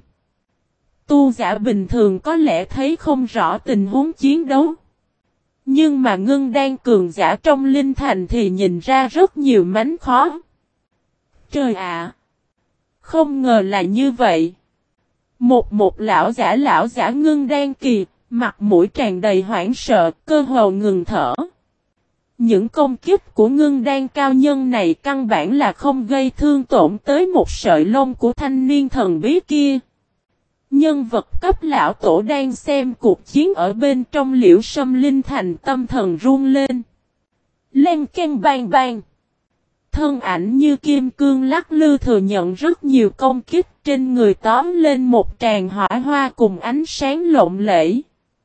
Tu giả bình thường có lẽ thấy không rõ tình huống chiến đấu. Nhưng mà ngưng đan cường giả trong linh thành thì nhìn ra rất nhiều mánh khó. Trời ạ! Không ngờ là như vậy. Một một lão giả lão giả ngưng đan kỳ, mặt mũi tràn đầy hoảng sợ, cơ hồ ngừng thở. Những công kích của ngưng đan cao nhân này căn bản là không gây thương tổn tới một sợi lông của thanh niên thần bí kia. Nhân vật cấp lão tổ đang xem cuộc chiến ở bên trong Liễu Sâm Linh Thành, tâm thần run lên. Len ken bang bang. Thân ảnh như kim cương lắc lư thừa nhận rất nhiều công kích, trên người tóm lên một tràng hỏa hoa cùng ánh sáng lộng lẫy.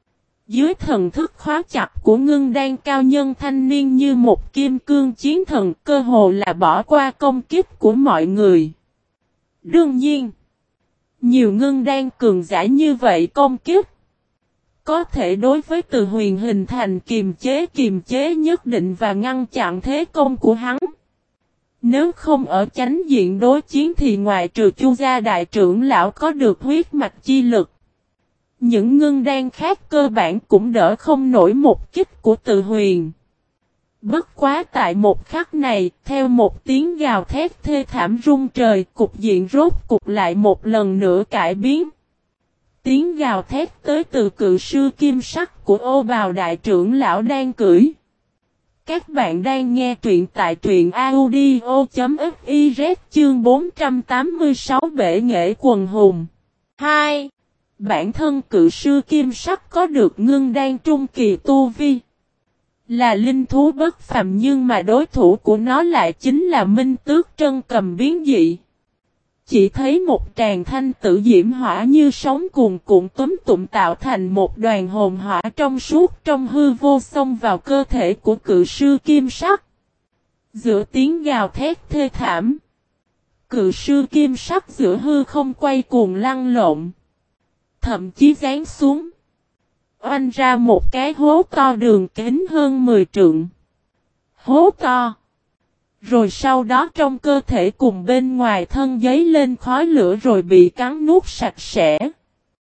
Dưới thần thức khóa chặt của ngưng đan cao nhân thanh niên như một kim cương chiến thần, cơ hồ là bỏ qua công kích của mọi người. Đương nhiên, nhiều ngưng đan cường giả như vậy công kích, có thể đối với Từ Huyền hình thành kiềm chế kiềm chế nhất định và ngăn chặn thế công của hắn. Nếu không ở chánh diện đối chiến thì ngoài trừ Chu gia đại trưởng lão có được huyết mạch chi lực, những ngưng đan khác cơ bản cũng đỡ không nổi một kích của Từ Huyền. Bất quá tại một khắc này, theo một tiếng gào thét thê thảm rung trời, cục diện rốt cục lại một lần nữa cải biến. Tiếng gào thét tới từ cự sư kim sắc của Ô Bào đại trưởng lão đang cưỡi. Các bạn đang nghe truyện tại truyện audio.fiz chương bốn trăm tám mươi sáu Bể nghệ quần hùng. hai. Bản thân cự sư kim sắc có được ngưng đan trung kỳ tu vi. Là linh thú bất phàm nhưng mà đối thủ của nó lại chính là Minh Tước Trân Cầm biến dị. Chỉ thấy một tràng thanh tử diễm hỏa như sóng cuồn cuộn túm tụm tạo thành một đoàn hồn hỏa trong suốt trong hư vô xông vào cơ thể của cự sư kim sắc. Giữa tiếng gào thét thê thảm, cự sư kim sắc giữa hư không quay cuồng lăn lộn, thậm chí giáng xuống, oanh ra một cái hố to đường kính hơn mười trượng. Hố to. Rồi sau đó trong cơ thể cùng bên ngoài thân giấy lên khói lửa rồi bị cắn nuốt sạch sẽ.